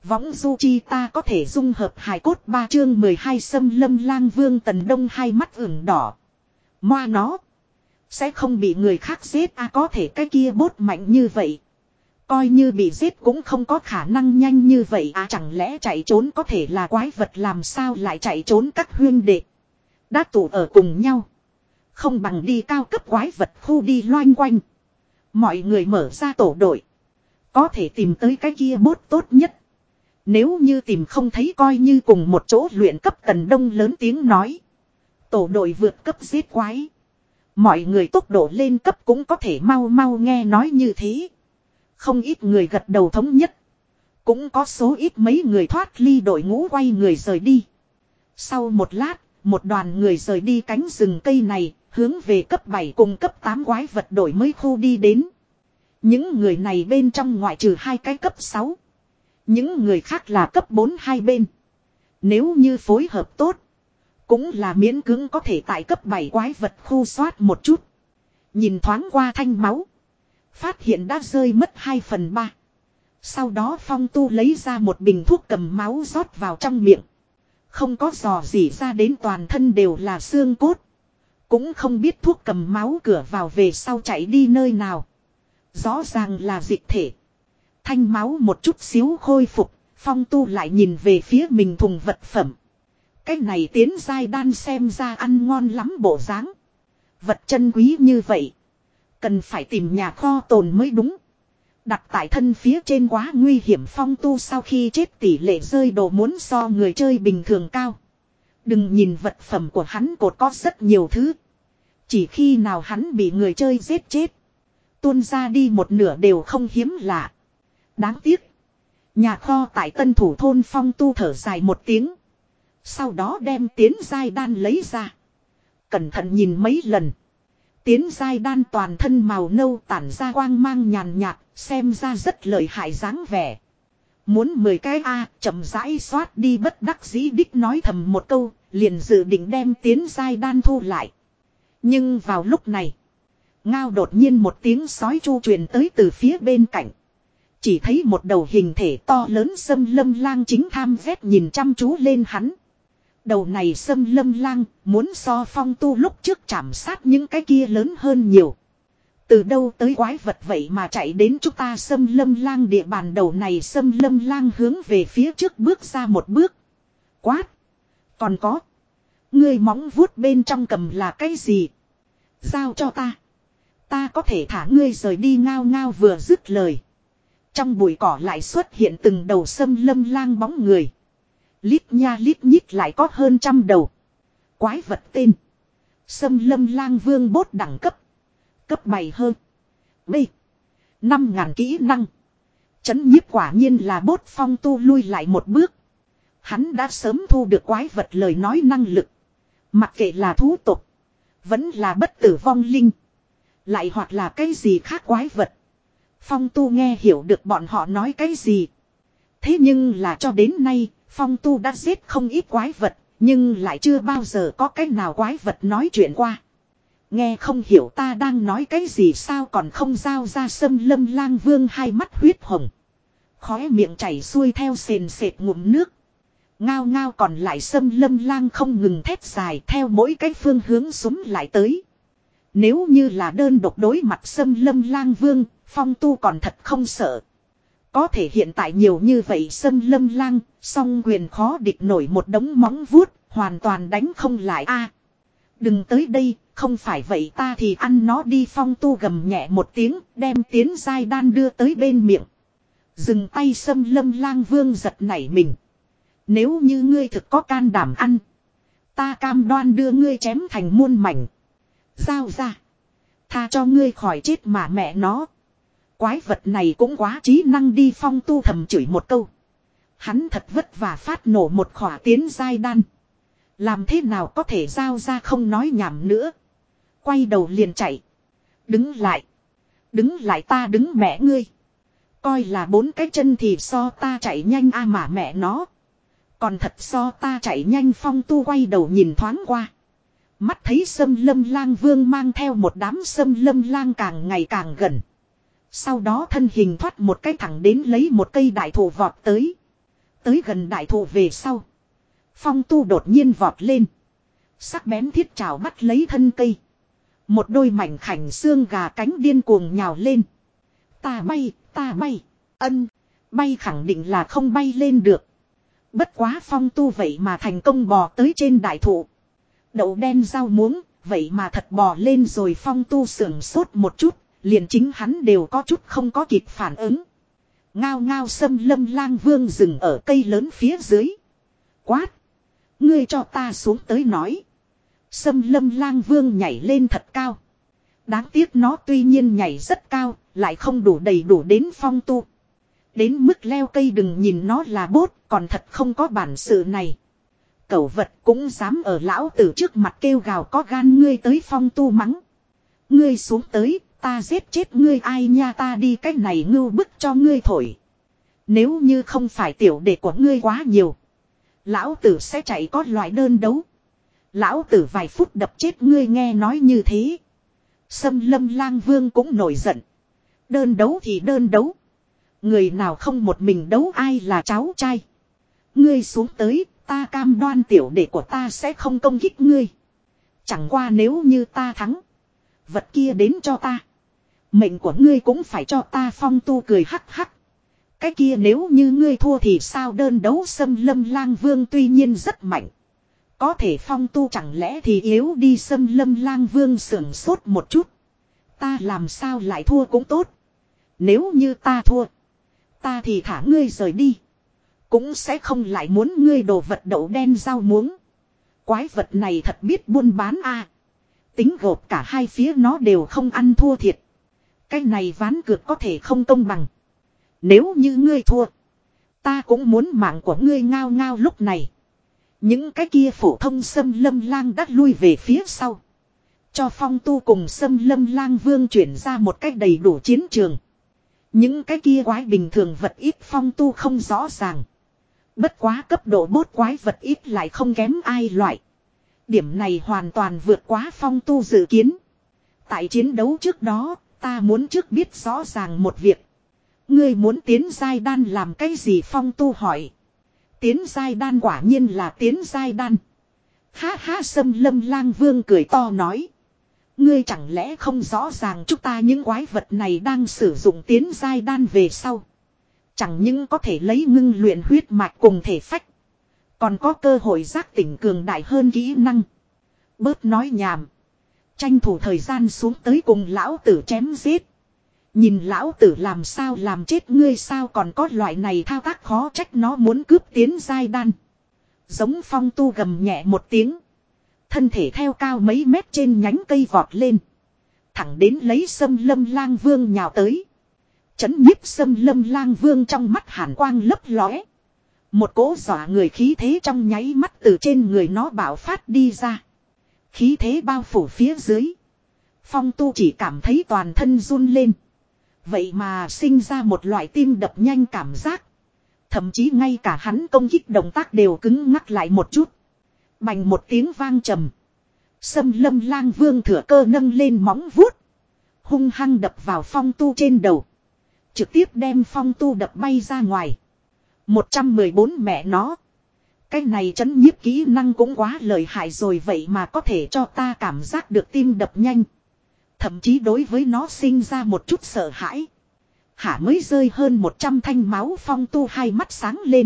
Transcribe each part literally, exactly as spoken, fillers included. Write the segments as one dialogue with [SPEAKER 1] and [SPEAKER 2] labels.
[SPEAKER 1] Võng du chi ta có thể dung hợp hài cốt ba chương mười hai xâm lâm lang vương Tần Đông hai mắt ửng đỏ. Moa nó. Sẽ không bị người khác giết à, có thể cái kia bốt mạnh như vậy. Coi như bị giết cũng không có khả năng nhanh như vậy à, chẳng lẽ chạy trốn có thể là quái vật, làm sao lại chạy trốn các huyên đệ. Đã tụ ở cùng nhau. Không bằng đi cao cấp quái vật khu đi loanh quanh. Mọi người mở ra tổ đội. Có thể tìm tới cái kia bốt tốt nhất. Nếu như tìm không thấy coi như cùng một chỗ luyện cấp. Tần Đông lớn tiếng nói. Tổ đội vượt cấp giết quái. Mọi người tốc độ lên cấp cũng có thể mau mau, nghe nói như thế. Không ít người gật đầu thống nhất. Cũng có số ít mấy người thoát ly đội ngũ quay người rời đi. Sau một lát, một đoàn người rời đi cánh rừng cây này, hướng về cấp bảy cùng cấp tám quái vật đổi mới khu đi đến. Những người này bên trong ngoại trừ hai cái cấp sáu. Những người khác là cấp bốn hai bên. Nếu như phối hợp tốt, cũng là miễn cưỡng có thể tại cấp bảy quái vật khu soát một chút. Nhìn thoáng qua thanh máu. Phát hiện đã rơi mất hai phần ba. Sau đó Phong Tu lấy ra một bình thuốc cầm máu rót vào trong miệng. Không có dò gì ra đến, toàn thân đều là xương cốt. Cũng không biết thuốc cầm máu cửa vào về sau chạy đi nơi nào. Rõ ràng là dịch thể. Thanh máu một chút xíu khôi phục. Phong Tu lại nhìn về phía mình thùng vật phẩm. Cái này tiến giai đan xem ra ăn ngon lắm bộ dáng. Vật chân quý như vậy. Cần phải tìm nhà kho tồn mới đúng. Đặt tại thân phía trên quá nguy hiểm. Phong Tu sau khi chết tỷ lệ rơi đồ muốn so người chơi bình thường cao. Đừng nhìn vật phẩm của hắn cột có rất nhiều thứ. Chỉ khi nào hắn bị người chơi giết chết. Tuôn ra đi một nửa đều không hiếm lạ. Đáng tiếc. Nhà kho tại Tân Thủ thôn. Phong Tu thở dài một tiếng. Sau đó đem tiến giai đan lấy ra. Cẩn thận nhìn mấy lần. Tiến giai đan toàn thân màu nâu tản ra quang mang nhàn nhạt, xem ra rất lợi hại dáng vẻ. Muốn mười cái A, chậm rãi xoát đi, bất đắc dĩ đích nói thầm một câu, liền dự định đem tiến giai đan thu lại. Nhưng vào lúc này, ngao đột nhiên một tiếng sói chu truyền tới từ phía bên cạnh. Chỉ thấy một đầu hình thể to lớn xâm lâm lang chính tham vét nhìn chăm chú lên hắn. Đầu này xâm lâm lang muốn so Phong Tu lúc trước chạm sát những cái kia lớn hơn nhiều. Từ đâu tới quái vật vậy mà chạy đến chúng ta xâm lâm lang địa bàn. Đầu này xâm lâm lang hướng về phía trước bước ra một bước. Quát. Còn có. Ngươi móng vuốt bên trong cầm là cái gì? Giao cho ta. Ta có thể thả ngươi rời đi. Ngao ngao vừa dứt lời. Trong bụi cỏ lại xuất hiện từng đầu xâm lâm lang bóng người. Lít nha lít nhít lại có hơn trăm đầu. Quái vật tên. Xâm lâm lang vương bốt đẳng cấp. Cấp bảy hơn. B. Năm ngàn kỹ năng. Chấn nhiếp quả nhiên là bốt. Phong Tu lui lại một bước. Hắn đã sớm thu được quái vật lời nói năng lực. Mặc kệ là thú tục. Vẫn là bất tử vong linh. Lại hoặc là cái gì khác quái vật. Phong Tu nghe hiểu được bọn họ nói cái gì. Thế nhưng là cho đến nay, Phong Tu đã giết không ít quái vật, nhưng lại chưa bao giờ có cái nào quái vật nói chuyện qua. Nghe không hiểu ta đang nói cái gì sao, còn không giao ra. Xâm lâm lang vương hai mắt huyết hồng. Khóe miệng chảy xuôi theo sền sệt ngụm nước. Ngao ngao còn lại xâm lâm lang không ngừng thét dài theo mỗi cái phương hướng súng lại tới. Nếu như là đơn độc đối mặt xâm lâm lang vương, Phong Tu còn thật không sợ. Có thể hiện tại nhiều như vậy xâm lâm lang, song quyền khó địch nổi một đống móng vuốt, hoàn toàn đánh không lại a. Đừng tới đây, không phải vậy ta thì ăn nó đi. Phong Tu gầm nhẹ một tiếng, đem tiến giai đan đưa tới bên miệng. Dừng tay. Xâm lâm lang vương giật nảy mình. Nếu như ngươi thực có can đảm ăn, ta cam đoan đưa ngươi chém thành muôn mảnh. Giao ra. Tha cho ngươi khỏi chết mà mẹ nó. Quái vật này cũng quá trí năng đi. Phong Tu thầm chửi một câu. Hắn thật vất vả phát nổ một khỏa tiến giai đan. Làm thế nào có thể giao ra, không nói nhảm nữa. Quay đầu liền chạy. Đứng lại. Đứng lại, ta đứng mẹ ngươi. Coi là bốn cái chân thì so ta chạy nhanh a mà mẹ nó. Còn thật so ta chạy nhanh. Phong Tu quay đầu nhìn thoáng qua. Mắt thấy xâm lâm lang vương mang theo một đám xâm lâm lang càng ngày càng gần. Sau đó thân hình thoát một cái thẳng đến lấy một cây đại thụ vọt tới. Tới gần đại thụ về sau. Phong tu đột nhiên vọt lên. Sắc bén thiết trảo bắt lấy thân cây. Một đôi mảnh khảnh xương gà cánh điên cuồng nhào lên. Ta bay, ta bay. Ân, bay khẳng định là không bay lên được. Bất quá phong tu vậy mà thành công bò tới trên đại thụ. Đậu đen rau muống, vậy mà thật bò lên rồi. Phong tu sưởng sốt một chút, liền chính hắn đều có chút không có kịp phản ứng. Ngao ngao Sâm Lâm Lang Vương dừng ở cây lớn phía dưới. Quát! Ngươi cho ta xuống tới nói. Sâm Lâm Lang Vương nhảy lên thật cao. Đáng tiếc nó tuy nhiên nhảy rất cao, lại không đủ đầy đủ đến phong tu. Đến mức leo cây đừng nhìn nó là bốt, còn thật không có bản sự này. Cẩu vật cũng dám ở lão tử trước mặt kêu gào có gan, ngươi tới phong tu mắng. Ngươi xuống tới, ta giết chết ngươi, ai nha, ta đi cách này ngưu bức cho ngươi thổi. Nếu như không phải tiểu đệ của ngươi quá nhiều, lão tử sẽ chạy có loại đơn đấu. Lão tử vài phút đập chết ngươi. Nghe nói như thế, Sâm Lâm Lang Vương cũng nổi giận. Đơn đấu thì đơn đấu, người nào không một mình đấu, ai là cháu trai. Ngươi xuống tới, ta cam đoan tiểu đệ của ta sẽ không công kích ngươi. Chẳng qua nếu như ta thắng, vật kia đến cho ta, mệnh của ngươi cũng phải cho ta. Phong tu cười hắc hắc. Cái kia nếu như ngươi thua thì sao? Đơn đấu Sâm Lâm Lang Vương tuy nhiên rất mạnh, có thể phong tu chẳng lẽ thì yếu đi? Sâm Lâm Lang Vương sưởng sốt một chút. Ta làm sao lại thua cũng tốt. Nếu như ta thua, ta thì thả ngươi rời đi, cũng sẽ không lại muốn ngươi đồ vật đậu đen rau muống. Quái vật này thật biết buôn bán a. À. Tính gộp cả hai phía nó đều không ăn thua thiệt. Cái này ván cược có thể không công bằng. Nếu như ngươi thua, ta cũng muốn mạng của ngươi. Ngao ngao. Lúc này, những cái kia phổ thông Sâm Lâm Lang đã lui về phía sau, cho phong tu cùng Sâm Lâm Lang Vương chuyển ra một cách đầy đủ chiến trường. Những cái kia quái bình thường vật ít phong tu không rõ ràng. Bất quá cấp độ bốt quái vật ít lại không kém ai loại. Điểm này hoàn toàn vượt quá phong tu dự kiến. Tại chiến đấu trước đó, ta muốn trước biết rõ ràng một việc. Ngươi muốn tiến giai đan làm cái gì? Phong tu hỏi. Tiến giai đan? Quả nhiên là tiến giai đan. Ha ha. Sâm Lâm Lang Vương cười to nói. Ngươi chẳng lẽ không rõ ràng chúng ta những quái vật này đang sử dụng tiến giai đan về sau, chẳng những có thể lấy ngưng luyện huyết mạch cùng thể phách, còn có cơ hội giác tỉnh cường đại hơn kỹ năng. Bớt nói nhảm, tranh thủ thời gian xuống tới cùng lão tử chém giết. Nhìn lão tử làm sao làm chết ngươi. Sao còn có loại này thao tác? Khó trách nó muốn cướp tiến giai đan. Giống phong tu gầm nhẹ một tiếng, thân thể theo cao mấy mét trên nhánh cây vọt lên, thẳng đến lấy Sâm Lâm Lang Vương nhào tới. Chấn nhiếp Sâm Lâm Lang Vương trong mắt hàn quang lấp lóe. Một cỗ dọa người khí thế trong nháy mắt từ trên người nó bạo phát đi ra. Khí thế bao phủ phía dưới, phong tu chỉ cảm thấy toàn thân run lên. Vậy mà sinh ra một loại tim đập nhanh cảm giác. Thậm chí ngay cả hắn công kích động tác đều cứng ngắc lại một chút. Bành một tiếng vang trầm, Sâm Lâm Lang Vương thừa cơ nâng lên móng vuốt, hung hăng đập vào phong tu trên đầu, trực tiếp đem phong tu đập bay ra ngoài. một trăm mười bốn mẹ nó. Cái này trấn nhiếp kỹ năng cũng quá lợi hại rồi, vậy mà có thể cho ta cảm giác được tim đập nhanh. Thậm chí đối với nó sinh ra một chút sợ hãi. Hả mới rơi hơn một trăm thanh máu, phong tu hai mắt sáng lên,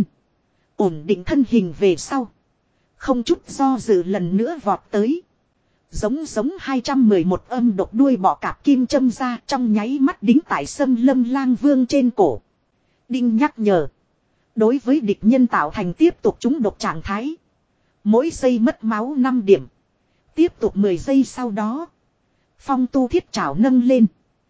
[SPEAKER 1] ổn định thân hình về sau, không chút do dự lần nữa vọt tới. Giống giống hai trăm mười một âm độc đuôi bọ cạp kim châm ra, trong nháy mắt đính tại Sâm Lâm Lang Vương trên cổ. Đinh nhắc nhở. Đối với địch nhân tạo thành tiếp tục trúng độc trạng thái. Mỗi giây mất máu năm điểm. Tiếp tục mười giây sau đó, phong tu thiết trảo nâng lên,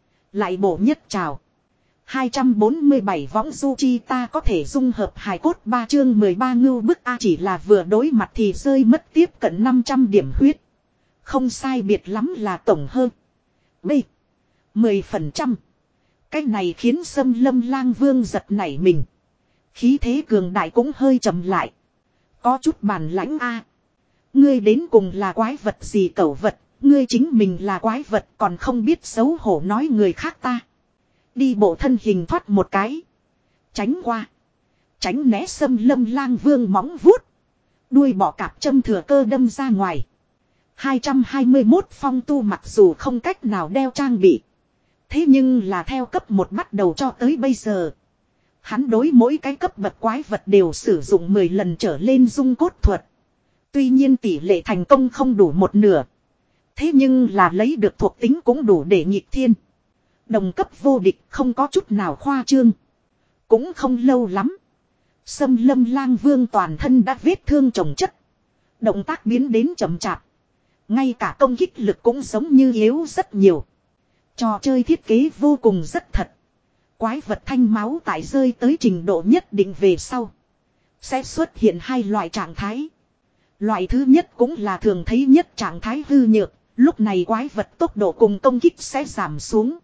[SPEAKER 1] lại bổ nhất trảo. hai trăm bốn mươi bảy võng du chi ta có thể dung hợp hài cốt. Ba chương mười ba ngưu bức A. Chỉ là vừa đối mặt thì rơi mất tiếp cận năm trăm điểm huyết. Không sai biệt lắm là tổng hơn B mười phần trăm. Cái này khiến Sâm Lâm Lang Vương giật nảy mình. Khí thế cường đại cũng hơi chậm lại. Có chút bản lãnh A. Ngươi đến cùng là quái vật gì? Cẩu vật. Ngươi chính mình là quái vật còn không biết xấu hổ nói người khác ta. Đi bộ thân hình thoát một cái, tránh qua. tránh né xâm lâm lang vương móng vuốt. Đuôi bọ cạp châm thừa cơ đâm ra ngoài. hai trăm hai mươi mốt phong tu mặc dù không cách nào đeo trang bị. Thế nhưng là theo cấp một bắt đầu cho tới bây giờ. Hắn đối mỗi cái cấp bậc quái vật đều sử dụng mười lần trở lên dung cốt thuật. Tuy nhiên tỷ lệ thành công không đủ một nửa. Thế nhưng là lấy được thuộc tính cũng đủ để nhịp thiên. Đồng cấp vô địch không có chút nào khoa trương. Cũng không lâu lắm. Xâm lâm lang vương toàn thân đã vết thương chồng chất. Động tác biến đến chậm chạp. Ngay cả công kích lực cũng giống như yếu rất nhiều. Trò chơi thiết kế vô cùng rất thật. Quái vật thanh máu tại rơi tới trình độ nhất định về sau. Sẽ xuất hiện hai loại trạng thái. Loại thứ nhất cũng là thường thấy nhất trạng thái hư nhược. Lúc này quái vật tốc độ cùng công kích sẽ giảm xuống.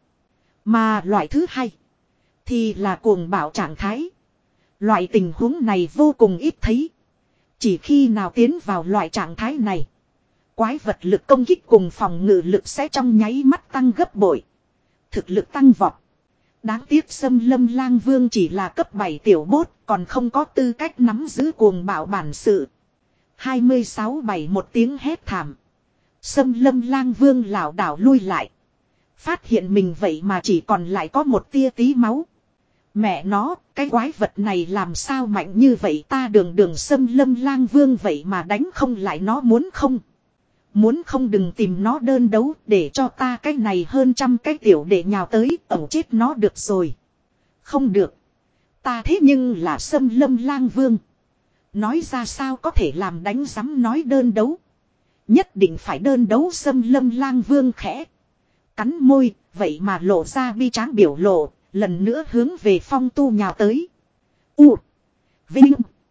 [SPEAKER 1] Mà loại thứ hai thì là cuồng bạo trạng thái. Loại tình huống này vô cùng ít thấy. Chỉ khi nào tiến vào loại trạng thái này, quái vật lực công kích cùng phòng ngự lực sẽ trong nháy mắt tăng gấp bội. Thực lực tăng vọt. Đáng tiếc xâm lâm lang vương chỉ là cấp bảy tiểu bốt, còn không có tư cách nắm giữ cuồng bạo bản sự. hai mươi sáu bảy một tiếng hét thảm. Xâm lâm lang vương lảo đảo lui lại. Phát hiện mình vậy mà chỉ còn lại có một tia tí máu. Mẹ nó, cái quái vật này làm sao mạnh như vậy, ta đường đường xâm lâm lang vương vậy mà đánh không lại nó, muốn không? Muốn không đừng tìm nó đơn đấu, để cho ta cái này hơn trăm cái tiểu để nhào tới, ẩu chết nó được rồi. Không được. Ta thế nhưng là xâm lâm lang vương. Nói ra sao có thể làm đánh rắm nói đơn đấu. Nhất định phải đơn đấu. Xâm lâm lang vương khẽ cắn môi, vậy mà lộ ra bi tráng biểu lộ, lần nữa hướng về phong tu nhào tới. U. Vinh.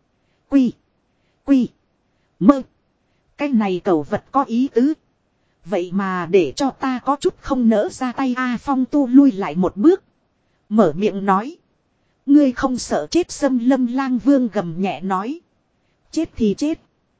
[SPEAKER 1] Quy. Quy. Mơ. Cái này cẩu vật có ý tứ. Vậy mà để cho ta có chút không nỡ ra tay. A phong tu lui lại một bước. Mở miệng nói. Ngươi không sợ chết. Xâm lâm lang vương gầm nhẹ nói. Chết thì chết.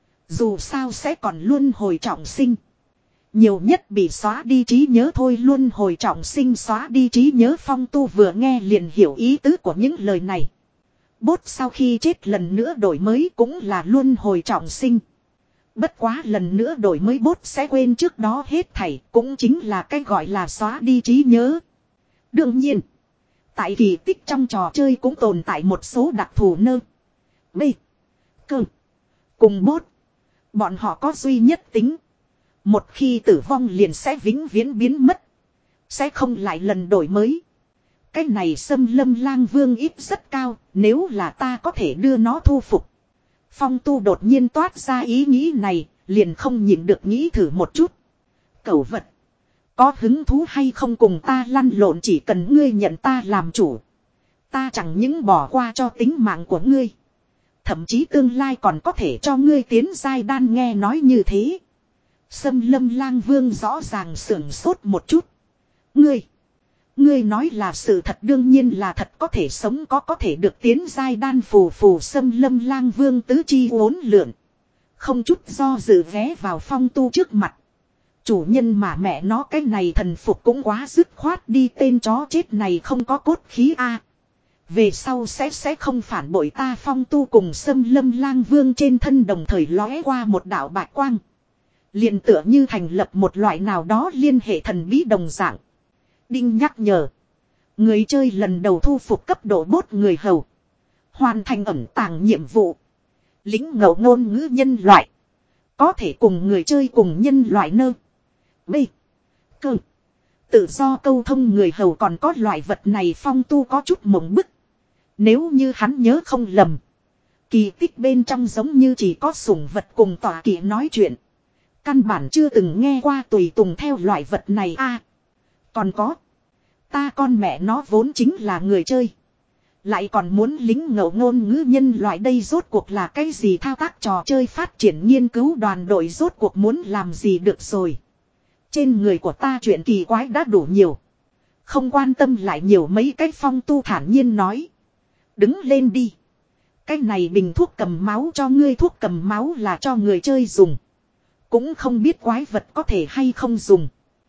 [SPEAKER 1] Dù sao sẽ còn luân hồi trọng sinh. Nhiều nhất bị xóa đi trí nhớ thôi. Luân hồi trọng sinh xóa đi trí nhớ. Phong tu vừa nghe liền hiểu ý tứ của những lời này. Bốt sau khi chết lần nữa đổi mới cũng là luân hồi trọng sinh. Bất quá lần nữa đổi mới bốt sẽ quên trước đó hết thảy, cũng chính là cái gọi là xóa đi trí nhớ. Đương nhiên, tại kỳ tích trong trò chơi cũng tồn tại một số đặc thù nơ. B. Cơ. Cùng bốt. Bọn họ có duy nhất tính. Một khi tử vong liền sẽ vĩnh viễn biến mất. Sẽ không lại lần đổi mới. Cái này xâm lâm lang vương ít rất cao, nếu là ta có thể đưa nó thu phục. Phong tu đột nhiên toát ra ý nghĩ này, liền không nhịn được nghĩ thử một chút. Cẩu vật. Có hứng thú hay không cùng ta lăn lộn, chỉ cần ngươi nhận ta làm chủ. Ta chẳng những bỏ qua cho tính mạng của ngươi. Thậm chí tương lai còn có thể cho ngươi tiến giai đan. Nghe nói như thế. Xâm lâm lang vương rõ ràng sưởng sốt một chút. Ngươi. Ngươi nói là sự thật, đương nhiên là thật, có thể sống có có thể được tiến giai đan. Phù phù. Xâm lâm lang vương tứ chi uốn lượn. Không chút do dự vé vào phong tu trước mặt. Chủ nhân mà mẹ nó, cái này thần phục cũng quá dứt khoát đi, tên chó chết này không có cốt khí a. Về sau sẽ sẽ không phản bội ta. Phong tu cùng xâm lâm lang vương trên thân đồng thời lóe qua một đạo bạch quang. Liền tựa như thành lập một loại nào đó liên hệ thần bí đồng dạng. Đinh nhắc nhở. Người chơi lần đầu thu phục cấp độ bốt người hầu. Hoàn thành ẩn tàng nhiệm vụ. Lính ngẫu ngôn ngữ nhân loại. Có thể cùng người chơi cùng nhân loại nơ. B. Cơ. Tự do câu thông người hầu còn có loại vật này. Phong tu có chút mộng bức. Nếu như hắn nhớ không lầm. Kỳ tích bên trong giống như chỉ có sủng vật cùng tọa kỵ nói chuyện. Căn bản chưa từng nghe qua tùy tùng theo loại vật này a. À, còn có. Ta con mẹ nó vốn chính là người chơi. Lại còn muốn lính ngẫu ngôn ngữ nhân loại, đây rốt cuộc là cái gì thao tác trò chơi phát triển nghiên cứu đoàn đội rốt cuộc muốn làm gì được rồi. Trên người của ta chuyện kỳ quái đã đủ nhiều. Không quan tâm lại nhiều mấy cái. Phong tu thản nhiên nói. Đứng lên đi. Cái này bình thuốc cầm máu cho ngươi, thuốc cầm máu là cho người chơi dùng. Cũng không biết quái vật có thể hay không dùng.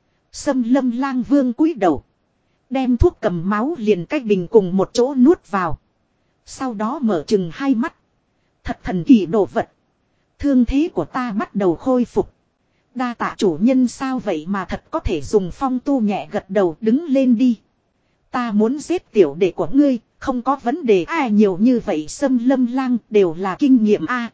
[SPEAKER 1] Xâm lâm lang vương cúi đầu. Đem thuốc cầm máu liền cái bình cùng một chỗ nuốt vào. Sau đó mở chừng hai mắt. Thật thần kỳ đồ vật. Thương thế của ta bắt đầu khôi phục. Đa tạ chủ nhân sao vậy mà thật có thể dùng phong tu nhẹ gật đầu đứng lên đi. Ta muốn giết tiểu đệ của ngươi, không có vấn đề ai nhiều như vậy Sâm Lâm Lang đều là kinh nghiệm a.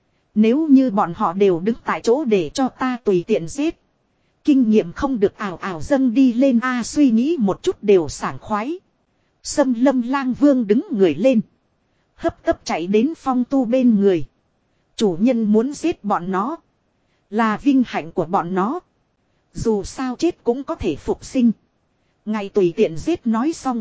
[SPEAKER 1] Nếu như bọn họ đều đứng tại chỗ để cho ta tùy tiện giết. Kinh nghiệm không được ảo ảo dâng đi lên a suy nghĩ một chút đều sảng khoái. Sâm Lâm Lang Vương đứng người lên. Hấp tấp chạy đến phong tu bên người. Chủ nhân muốn giết bọn nó. Là vinh hạnh của bọn nó. Dù sao chết cũng có thể phục sinh. Ngày tùy tiện giết nói xong.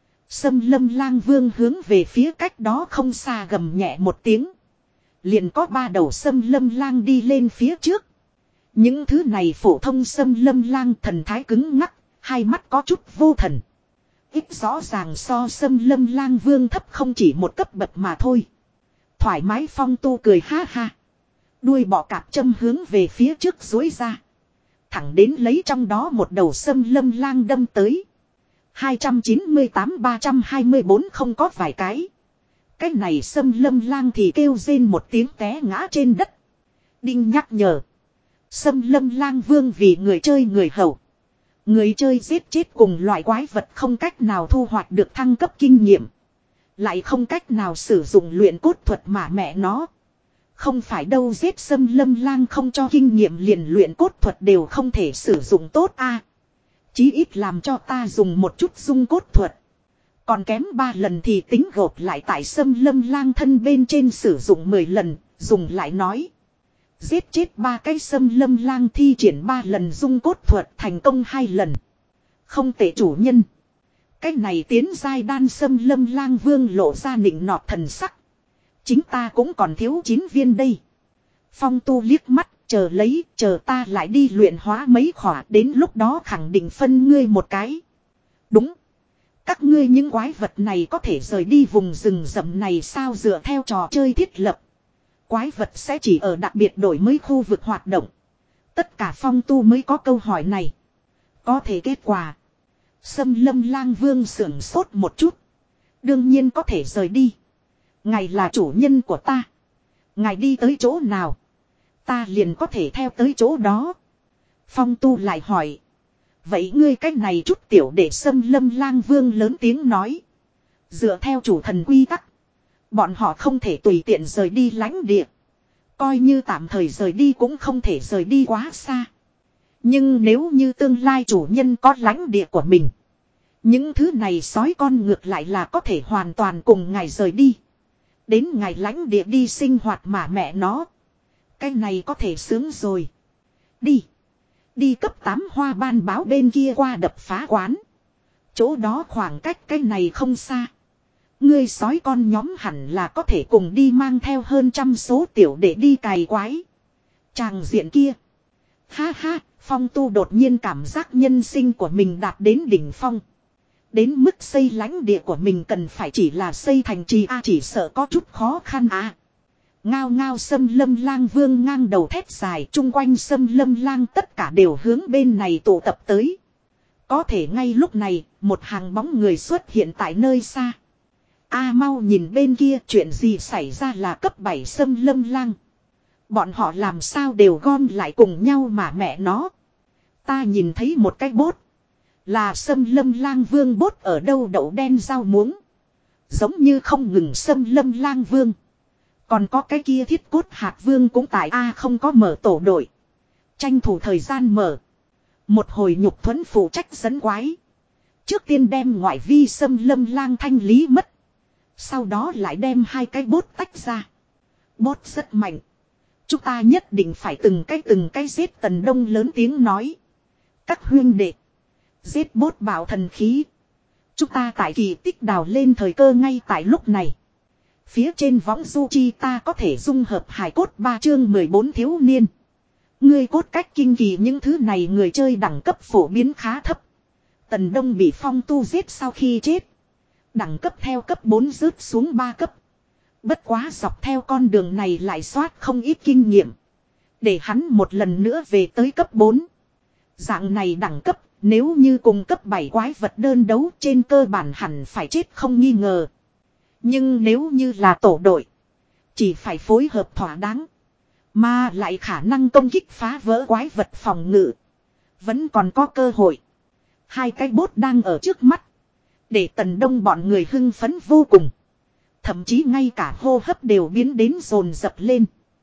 [SPEAKER 1] Sâm Lâm Lang Vương hướng về phía cách đó không xa gầm nhẹ một tiếng. Liền có ba đầu Sâm Lâm Lang đi lên phía trước. Những thứ này phổ thông Sâm Lâm Lang thần thái cứng ngắc. Hai mắt có chút vô thần. Ít rõ ràng so Sâm Lâm Lang Vương thấp không chỉ một cấp bậc mà thôi. Thoải mái phong tu cười ha ha. Đuôi bọ cạp châm hướng về phía trước dối ra. Thẳng đến lấy trong đó một đầu Sâm Lâm Lang đâm tới. hai trăm chín mươi tám ba trăm hai mươi bốn không có vài cái. Cái này Sâm Lâm Lang thì kêu rên một tiếng té ngã trên đất. Đinh nhắc nhở. Sâm Lâm Lang Vương vì người chơi người hầu. Người chơi giết chết cùng loại quái vật không cách nào thu hoạch được thăng cấp kinh nghiệm. Lại không cách nào sử dụng luyện cốt thuật mà mẹ nó. Không phải đâu giết Sâm Lâm Lang không cho kinh nghiệm liền luyện cốt thuật đều không thể sử dụng tốt a. À, chí ít làm cho ta dùng một chút dung cốt thuật. Còn kém ba lần thì tính gộp lại tại Sâm Lâm Lang thân bên trên sử dụng mười lần, dùng lại nói. Giết chết ba cái Sâm Lâm Lang thi triển ba lần dung cốt thuật thành công hai lần. Không tệ chủ nhân. Cái này tiến giai đan Sâm Lâm Lang Vương lộ ra nịnh nọt thần sắc. Chính ta cũng còn thiếu chín viên đây. Phong tu liếc mắt, chờ lấy, chờ ta lại đi luyện hóa mấy khỏa, đến lúc đó khẳng định phân ngươi một cái. Đúng. Các ngươi những quái vật này có thể rời đi vùng rừng rậm này sao dựa theo trò chơi thiết lập. Quái vật sẽ chỉ ở đặc biệt đổi mới khu vực hoạt động. Tất cả phong tu mới có câu hỏi này. Có thể kết quả. Sâm Lâm Lang Vương sưởng sốt một chút. Đương nhiên có thể rời đi. Ngài là chủ nhân của ta. Ngài đi tới chỗ nào. Ta liền có thể theo tới chỗ đó. Phong tu lại hỏi. Vậy ngươi cách này chút tiểu để Sâm Lâm Lang Vương lớn tiếng nói. Dựa theo chủ thần quy tắc. Bọn họ không thể tùy tiện rời đi lãnh địa. Coi như tạm thời rời đi cũng không thể rời đi quá xa. Nhưng nếu như tương lai chủ nhân có lãnh địa của mình. Những thứ này sói con ngược lại là có thể hoàn toàn cùng ngài rời đi. Đến ngày lãnh địa đi sinh hoạt mà mẹ nó. Cái này có thể sướng rồi. Đi. Đi cấp tám hoa ban báo bên kia qua đập phá quán. Chỗ đó khoảng cách cái này không xa. Ngươi sói con nhóm hẳn là có thể cùng đi mang theo hơn trăm số tiểu để đi cày quái. Tràng diện kia. Ha ha, Phong tu đột nhiên cảm giác nhân sinh của mình đạt đến đỉnh phong. Đến mức xây lãnh địa của mình cần phải chỉ là xây thành trì a à, chỉ sợ có chút khó khăn à. Ngao ngao Sâm Lâm Lang Vương ngang đầu thét dài chung quanh Sâm Lâm Lang tất cả đều hướng bên này tụ tập tới. Có thể ngay lúc này một hàng bóng người xuất hiện tại nơi xa. A mau nhìn bên kia chuyện gì xảy ra là cấp bảy Sâm Lâm Lang. Bọn họ làm sao đều gom lại cùng nhau mà mẹ nó. Ta nhìn thấy một cái bốt. Là Sâm Lâm Lang Vương bốt ở đâu đậu đen rau muống. Giống như không ngừng Sâm Lâm Lang Vương. Còn có cái kia Thiết Cốt Hạc Vương cũng tại A không có mở tổ đội. Tranh thủ thời gian mở. Một hồi nhục thuẫn phụ trách dẫn quái. Trước tiên đem ngoại vi Sâm Lâm Lang thanh lý mất. Sau đó lại đem hai cái bốt tách ra. Bốt rất mạnh. Chúng ta nhất định phải từng cái từng cái giết Tần Đông lớn tiếng nói. Các huynh đệ. Giết bốt bảo thần khí. Chúng ta tại kỳ tích đào lên thời cơ ngay tại lúc này. Phía trên võng du chi ta có thể dung hợp hải cốt ba chương mười bốn thiếu niên. Ngươi cốt cách kinh kỳ những thứ này người chơi đẳng cấp phổ biến khá thấp. Tần Đông bị Phong tu giết sau khi chết. Đẳng cấp theo cấp bốn rớt xuống ba cấp. Bất quá dọc theo con đường này lại soát không ít kinh nghiệm. Để hắn một lần nữa về tới cấp bốn. Dạng này đẳng cấp nếu như cùng cấp bảy quái vật đơn đấu trên cơ bản hẳn phải chết không nghi ngờ. Nhưng nếu như là tổ đội. Chỉ phải phối hợp thỏa đáng. Mà lại khả năng công kích phá vỡ quái vật phòng ngự. Vẫn còn có cơ hội. Hai cái bốt đang ở trước mắt. Để Tần Đông bọn người hưng phấn vô cùng. Thậm chí ngay cả hô hấp đều biến đến dồn dập lên.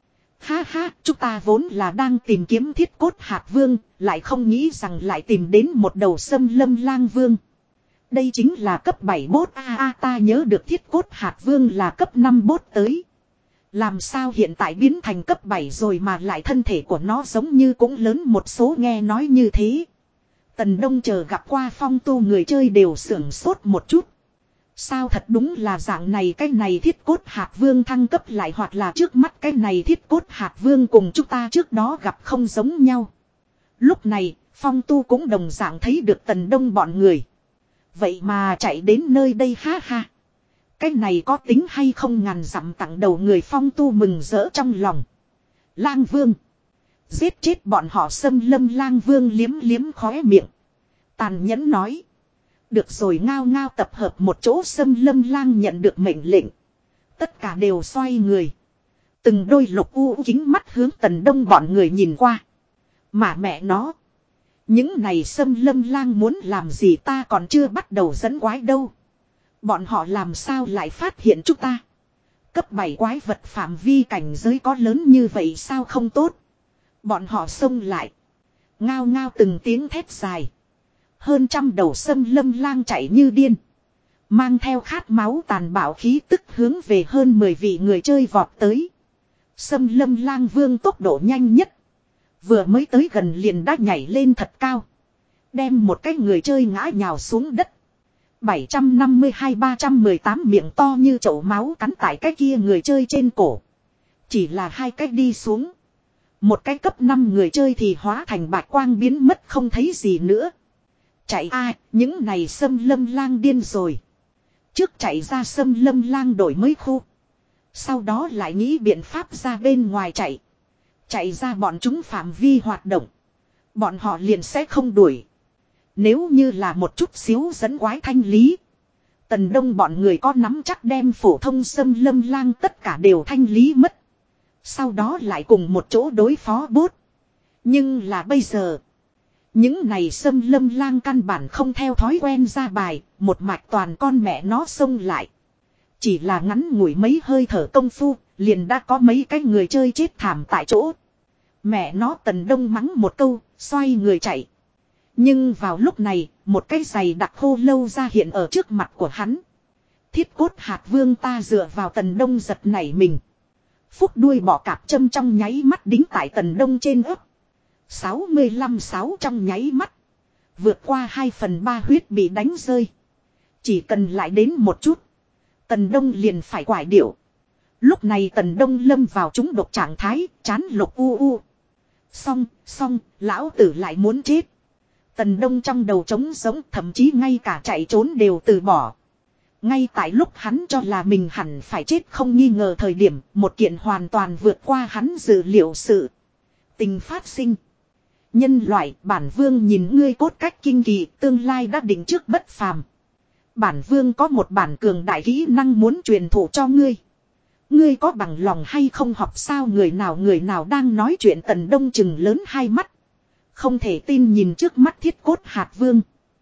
[SPEAKER 1] Ha ha, chúng ta vốn là đang tìm kiếm thiết cốt hạt vương, lại không nghĩ rằng lại tìm đến một đầu xâm lâm lang vương. Đây chính là cấp bảy bốt a a à, ta nhớ được thiết cốt hạt vương là cấp năm bốt tới. Làm sao hiện tại biến thành cấp bảy rồi mà lại thân thể của nó giống như cũng lớn một số, nghe nói như thế. Tần Đông chờ gặp qua Phong Tu người chơi đều sưởng sốt một chút. Sao thật đúng là dạng này, cái này thiết cốt hạt vương thăng cấp lại hoặc là trước mắt cái này thiết cốt hạt vương cùng chúng ta trước đó gặp không giống nhau. Lúc này, Phong Tu cũng đồng dạng thấy được Tần Đông bọn người. Vậy mà chạy đến nơi đây, ha ha. Cái này có tính hay không, ngàn dặm tặng đầu người Phong Tu mừng rỡ trong lòng. Lang vương. Giết chết bọn họ. Xâm lâm lang vương liếm liếm khóe miệng. Tàn nhẫn nói. Được rồi, ngao ngao tập hợp một chỗ. Xâm lâm lang nhận được mệnh lệnh. Tất cả đều xoay người. Từng đôi lục u kính mắt hướng Tần Đông bọn người nhìn qua. Mà mẹ nó. Những này xâm lâm lang muốn làm gì ta còn chưa bắt đầu dẫn quái đâu. Bọn họ làm sao lại phát hiện chúng ta. Cấp bảy quái vật phạm vi cảnh giới có lớn như vậy sao không tốt. Bọn họ xông lại. Ngao ngao từng tiếng thét dài. Hơn trăm đầu xâm lâm lang chạy như điên. Mang theo khát máu tàn bạo khí tức hướng về hơn mười vị người chơi vọt tới. Xâm lâm lang vương tốc độ nhanh nhất. Vừa mới tới gần liền đã nhảy lên thật cao. Đem một cái người chơi ngã nhào xuống đất. bảy trăm năm mươi hai ba trăm mười tám miệng to như chậu máu cắn tại cái kia người chơi trên cổ. Chỉ là hai cái đi xuống. Một cái cấp năm người chơi thì hóa thành bạch quang biến mất không thấy gì nữa. Chạy a, những này xâm lâm lang điên rồi. Trước chạy ra xâm lâm lang đổi mới khu. Sau đó lại nghĩ biện pháp ra bên ngoài chạy. Chạy ra bọn chúng phạm vi hoạt động. Bọn họ liền sẽ không đuổi. Nếu như là một chút xíu dẫn quái thanh lý. Tần Đông bọn người có nắm chắc đem phổ thông xâm lâm lang tất cả đều thanh lý mất. Sau đó lại cùng một chỗ đối phó bốt. Nhưng là bây giờ. Những này xâm lâm lang căn bản không theo thói quen ra bài. Một mạch toàn con mẹ nó xông lại. Chỉ là ngắn ngủi mấy hơi thở công phu. Liền đã có mấy cái người chơi chết thảm tại chỗ. Mẹ nó, Tần Đông mắng một câu. Xoay người chạy. Nhưng vào lúc này, một cái giày đặc khô lâu ra hiện ở trước mặt của hắn. Thiết cốt hạt vương ta dựa vào Tần Đông giật nảy mình. Phúc đuôi bọ cạp châm trong nháy mắt đính tại Tần Đông trên ấp. sáu mươi lăm sáu trong nháy mắt. Vượt qua hai phần ba huyết bị đánh rơi. Chỉ cần lại đến một chút. Tần Đông liền phải quải điệu. Lúc này Tần Đông lâm vào trúng độc trạng thái, chán lục u u. Xong, xong, lão tử lại muốn chết. Tần Đông trong đầu trống sống, thậm chí ngay cả chạy trốn đều từ bỏ. Ngay tại lúc hắn cho là mình hẳn phải chết không nghi ngờ thời điểm, một kiện hoàn toàn vượt qua hắn dự liệu sự tình phát sinh. Nhân loại, bản vương nhìn ngươi cốt cách kinh kỳ, tương lai đã định trước bất phàm. Bản vương có một bản cường đại kỹ năng muốn truyền thụ cho ngươi. Ngươi có bằng lòng hay không học sao? Người nào người nào đang nói chuyện? Tần Đông chừng lớn hai mắt. Không thể tin nhìn trước mắt thiết cốt hạt vương.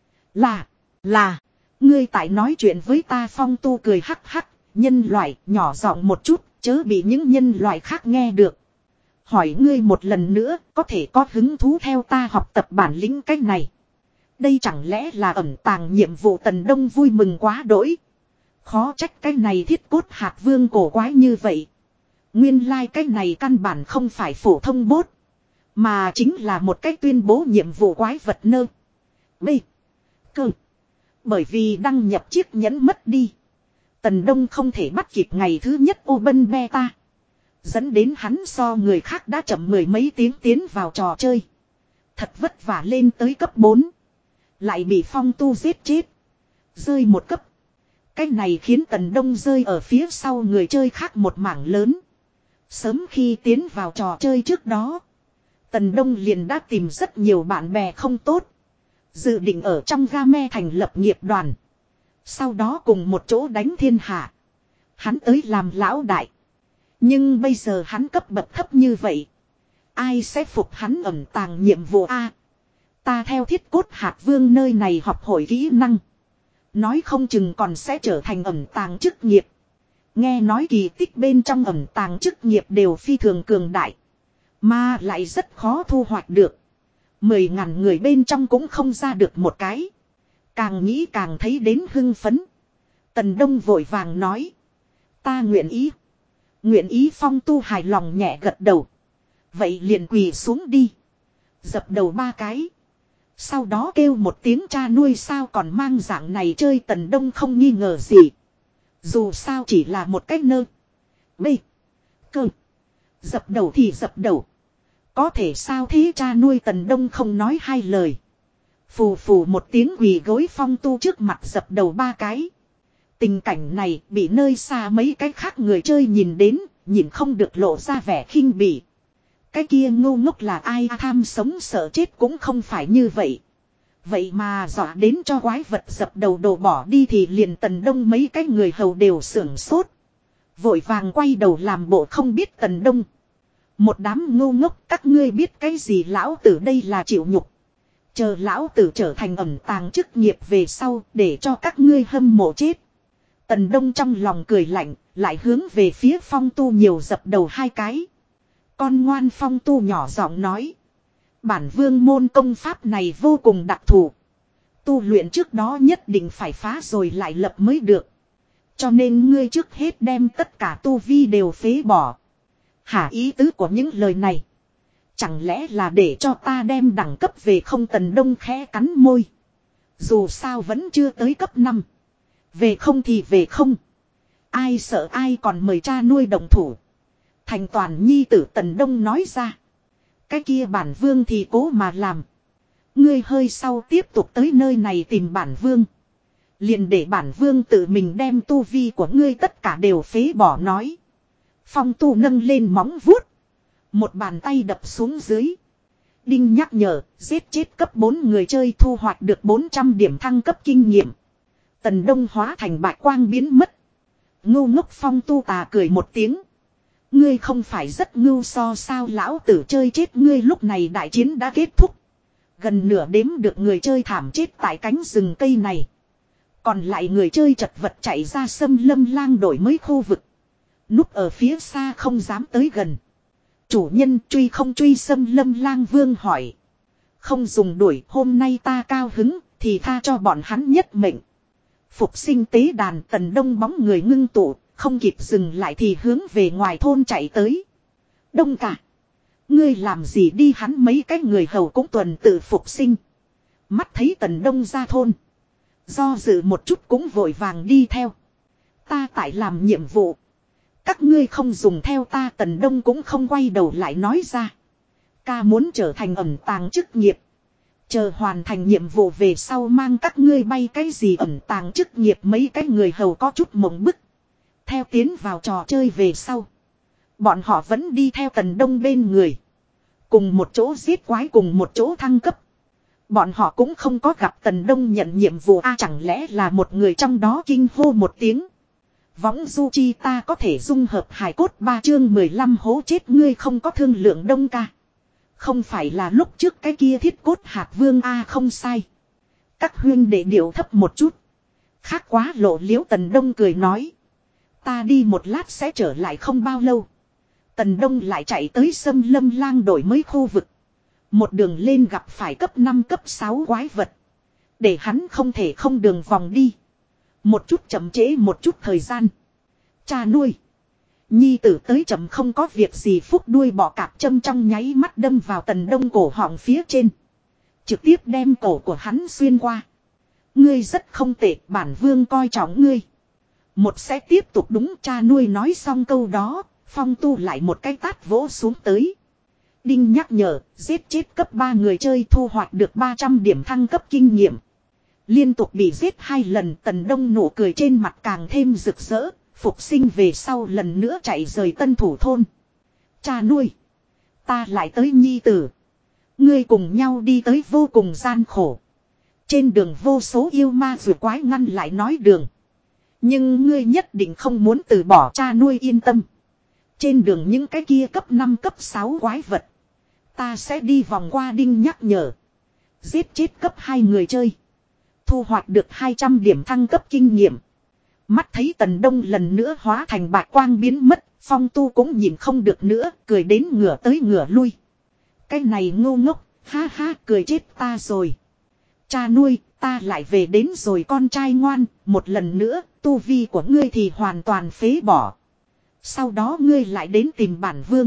[SPEAKER 1] Là, là, ngươi tại nói chuyện với ta? Phong Tu cười hắc hắc, nhân loại, nhỏ giọng một chút, chớ bị những nhân loại khác nghe được. Hỏi ngươi một lần nữa, có thể có hứng thú theo ta học tập bản lĩnh cách này? Đây chẳng lẽ là ẩn tàng nhiệm vụ? Tần Đông vui mừng quá đỗi. Khó trách cái này thiết cốt hạt vương cổ quái như vậy. Nguyên lai like cái này căn bản không phải phổ thông bốt. Mà chính là một cách tuyên bố nhiệm vụ quái vật nơ. B. Cơ. Bởi vì đăng nhập chiếc nhẫn mất đi. Tần Đông không thể bắt kịp ngày thứ nhất Open Beta. Dẫn đến hắn so người khác đã chậm mười mấy tiếng tiến vào trò chơi. Thật vất vả lên tới cấp bốn. Lại bị Phong Tu giết chết. Rơi một cấp. Cái này khiến Tần Đông rơi ở phía sau người chơi khác một mảng lớn. Sớm khi tiến vào trò chơi trước đó. Tần Đông liền đã tìm rất nhiều bạn bè không tốt. Dự định ở trong game thành lập nghiệp đoàn. Sau đó cùng một chỗ đánh thiên hạ. Hắn tới làm lão đại. Nhưng bây giờ hắn cấp bậc thấp như vậy. Ai sẽ phục hắn ẩn tàng nhiệm vụ A. Ta theo thiết cốt hạt vương nơi này học hỏi kỹ năng. Nói không chừng còn sẽ trở thành ẩn tàng chức nghiệp. Nghe nói kỳ tích bên trong ẩn tàng chức nghiệp đều phi thường cường đại. Mà lại rất khó thu hoạch được. Mười ngàn người bên trong cũng không ra được một cái. Càng nghĩ càng thấy đến hưng phấn. Tần Đông vội vàng nói. Ta nguyện ý. Nguyện ý. Phong Tu hài lòng nhẹ gật đầu. Vậy liền quỳ xuống đi. Dập đầu ba cái. Sau đó kêu một tiếng cha nuôi sao còn mang dạng này chơi. Tần Đông không nghi ngờ gì. Dù sao chỉ là một cái nơ. Bê. Cơ. Dập đầu thì dập đầu. Có thể sao thế cha nuôi. Tần Đông không nói hai lời. Phù phù một tiếng quỳ gối Phong Tu trước mặt dập đầu ba cái. Tình cảnh này bị nơi xa mấy cái khác người chơi nhìn đến. Nhìn không được lộ ra vẻ khinh bỉ. Cái kia ngu ngốc là ai, tham sống sợ chết cũng không phải như vậy. Vậy mà dọa đến cho quái vật dập đầu đổ bỏ đi thì liền Tần Đông mấy cái người hầu đều sưởng sốt. Vội vàng quay đầu làm bộ không biết Tần Đông. Một đám ngu ngốc, các ngươi biết cái gì, lão tử đây là chịu nhục. Chờ lão tử trở thành ẩn tàng chức nghiệp về sau để cho các ngươi hâm mộ chết. Tần Đông trong lòng cười lạnh, lại hướng về phía Phong Tu nhiều dập đầu hai cái. Con ngoan. Phong Tu nhỏ giọng nói. Bản vương môn công pháp này vô cùng đặc thù. Tu luyện trước đó nhất định phải phá rồi lại lập mới được. Cho nên ngươi trước hết đem tất cả tu vi đều phế bỏ. Hả, ý tứ của những lời này. Chẳng lẽ là để cho ta đem đẳng cấp về không? Tần Đông khẽ cắn môi. Dù sao vẫn chưa tới cấp năm. Về không thì về không. Ai sợ ai, còn mời cha nuôi đồng thủ. Thành toàn nhi tử. Tần Đông nói ra. Cái kia bản vương thì cố mà làm. Ngươi hơi sau tiếp tục tới nơi này tìm bản vương. Liền để bản vương tự mình đem tu vi của ngươi tất cả đều phế bỏ nói. Phong Tu nâng lên móng vuốt. Một bàn tay đập xuống dưới. Đinh nhắc nhở, giết chết cấp bốn người chơi thu hoạch được bốn trăm điểm thăng cấp kinh nghiệm. Tần Đông hóa thành bạch quang biến mất. Ngu ngốc. Phong Tu tà cười một tiếng. Ngươi không phải rất ngưu so sao, lão tử chơi chết ngươi. Lúc này đại chiến đã kết thúc. Gần nửa đếm được người chơi thảm chết tại cánh rừng cây này. Còn lại người chơi chật vật chạy ra Xâm Lâm Lang đổi mới khu vực. Núp ở phía xa không dám tới gần. Chủ nhân truy không truy? Xâm Lâm Lang Vương hỏi. Không dùng đuổi, hôm nay ta cao hứng thì tha cho bọn hắn nhất mệnh. Phục sinh tế đàn. Tần Đông bóng người ngưng tụ, không kịp dừng lại thì hướng về ngoài thôn chạy tới. Đông cả. Ngươi làm gì đi? Hắn mấy cái người hầu cũng tuần tự phục sinh. Mắt thấy Tần Đông ra thôn. Do dự một chút cũng vội vàng đi theo. Ta tại làm nhiệm vụ. Các ngươi không dùng theo ta. Tần Đông cũng không quay đầu lại nói ra. Ca muốn trở thành ẩn tàng chức nghiệp. Chờ hoàn thành nhiệm vụ về sau mang các ngươi bay. Cái gì ẩn tàng chức nghiệp? Mấy cái người hầu có chút mộng bức. Theo tiến vào trò chơi về sau. Bọn họ vẫn đi theo Tần Đông bên người. Cùng một chỗ giết quái, cùng một chỗ thăng cấp. Bọn họ cũng không có gặp Tần Đông nhận nhiệm vụ. A, chẳng lẽ là một người trong đó kinh hô một tiếng. Võng du chi ta có thể dung hợp hài cốt. Ba chương mười lăm hố chết ngươi. Không có thương lượng Đông ca. Không phải là lúc trước cái kia thiết cốt hạt vương. A, không sai. Các huyên đệ điệu thấp một chút. Khác quá lộ liễu. Tần Đông cười nói. Ta đi một lát sẽ trở lại. Không bao lâu Tần Đông lại chạy tới Xâm Lâm Lang đổi mới khu vực. Một đường lên gặp phải cấp năm cấp sáu quái vật. Để hắn không thể không đường vòng đi. Một chút chậm trễ một chút thời gian. Cha nuôi. Nhi tử tới chậm không có việc gì. Phúc đuôi bọ cạp châm trong nháy mắt đâm vào Tần Đông cổ họng phía trên. Trực tiếp đem cổ của hắn xuyên qua. Ngươi rất không tệ, bản vương coi trọng ngươi. Một sẽ tiếp tục. Đúng. Cha nuôi nói xong câu đó. Phong Tu lại một cái tát vỗ xuống tới. Đinh nhắc nhở, giết chết cấp ba người chơi thu hoạch được ba trăm điểm thăng cấp kinh nghiệm. Liên tục bị giết hai lần. Tần Đông nụ cười trên mặt càng thêm rực rỡ. Phục sinh về sau lần nữa chạy rời Tân Thủ thôn. Cha nuôi. Ta lại tới nhi tử. Ngươi cùng nhau đi tới vô cùng gian khổ. Trên đường vô số yêu ma rùa quái ngăn lại nói đường. Nhưng ngươi nhất định không muốn từ bỏ cha nuôi yên tâm. Trên đường những cái kia cấp năm cấp sáu quái vật. Ta sẽ đi vòng qua đinh nhắc nhở. Giết chết cấp hai người chơi. Thu hoạch được hai trăm điểm thăng cấp kinh nghiệm. Mắt thấy Tần Đông lần nữa hóa thành bạch quang biến mất. Phong Tu cũng nhìn không được nữa. Cười đến ngửa tới ngửa lui. Cái này ngô ngốc. Ha ha cười chết ta rồi. Cha nuôi ta lại về đến rồi con trai ngoan. Một lần nữa tu vi của ngươi thì hoàn toàn phế bỏ. Sau đó ngươi lại đến tìm bản vương.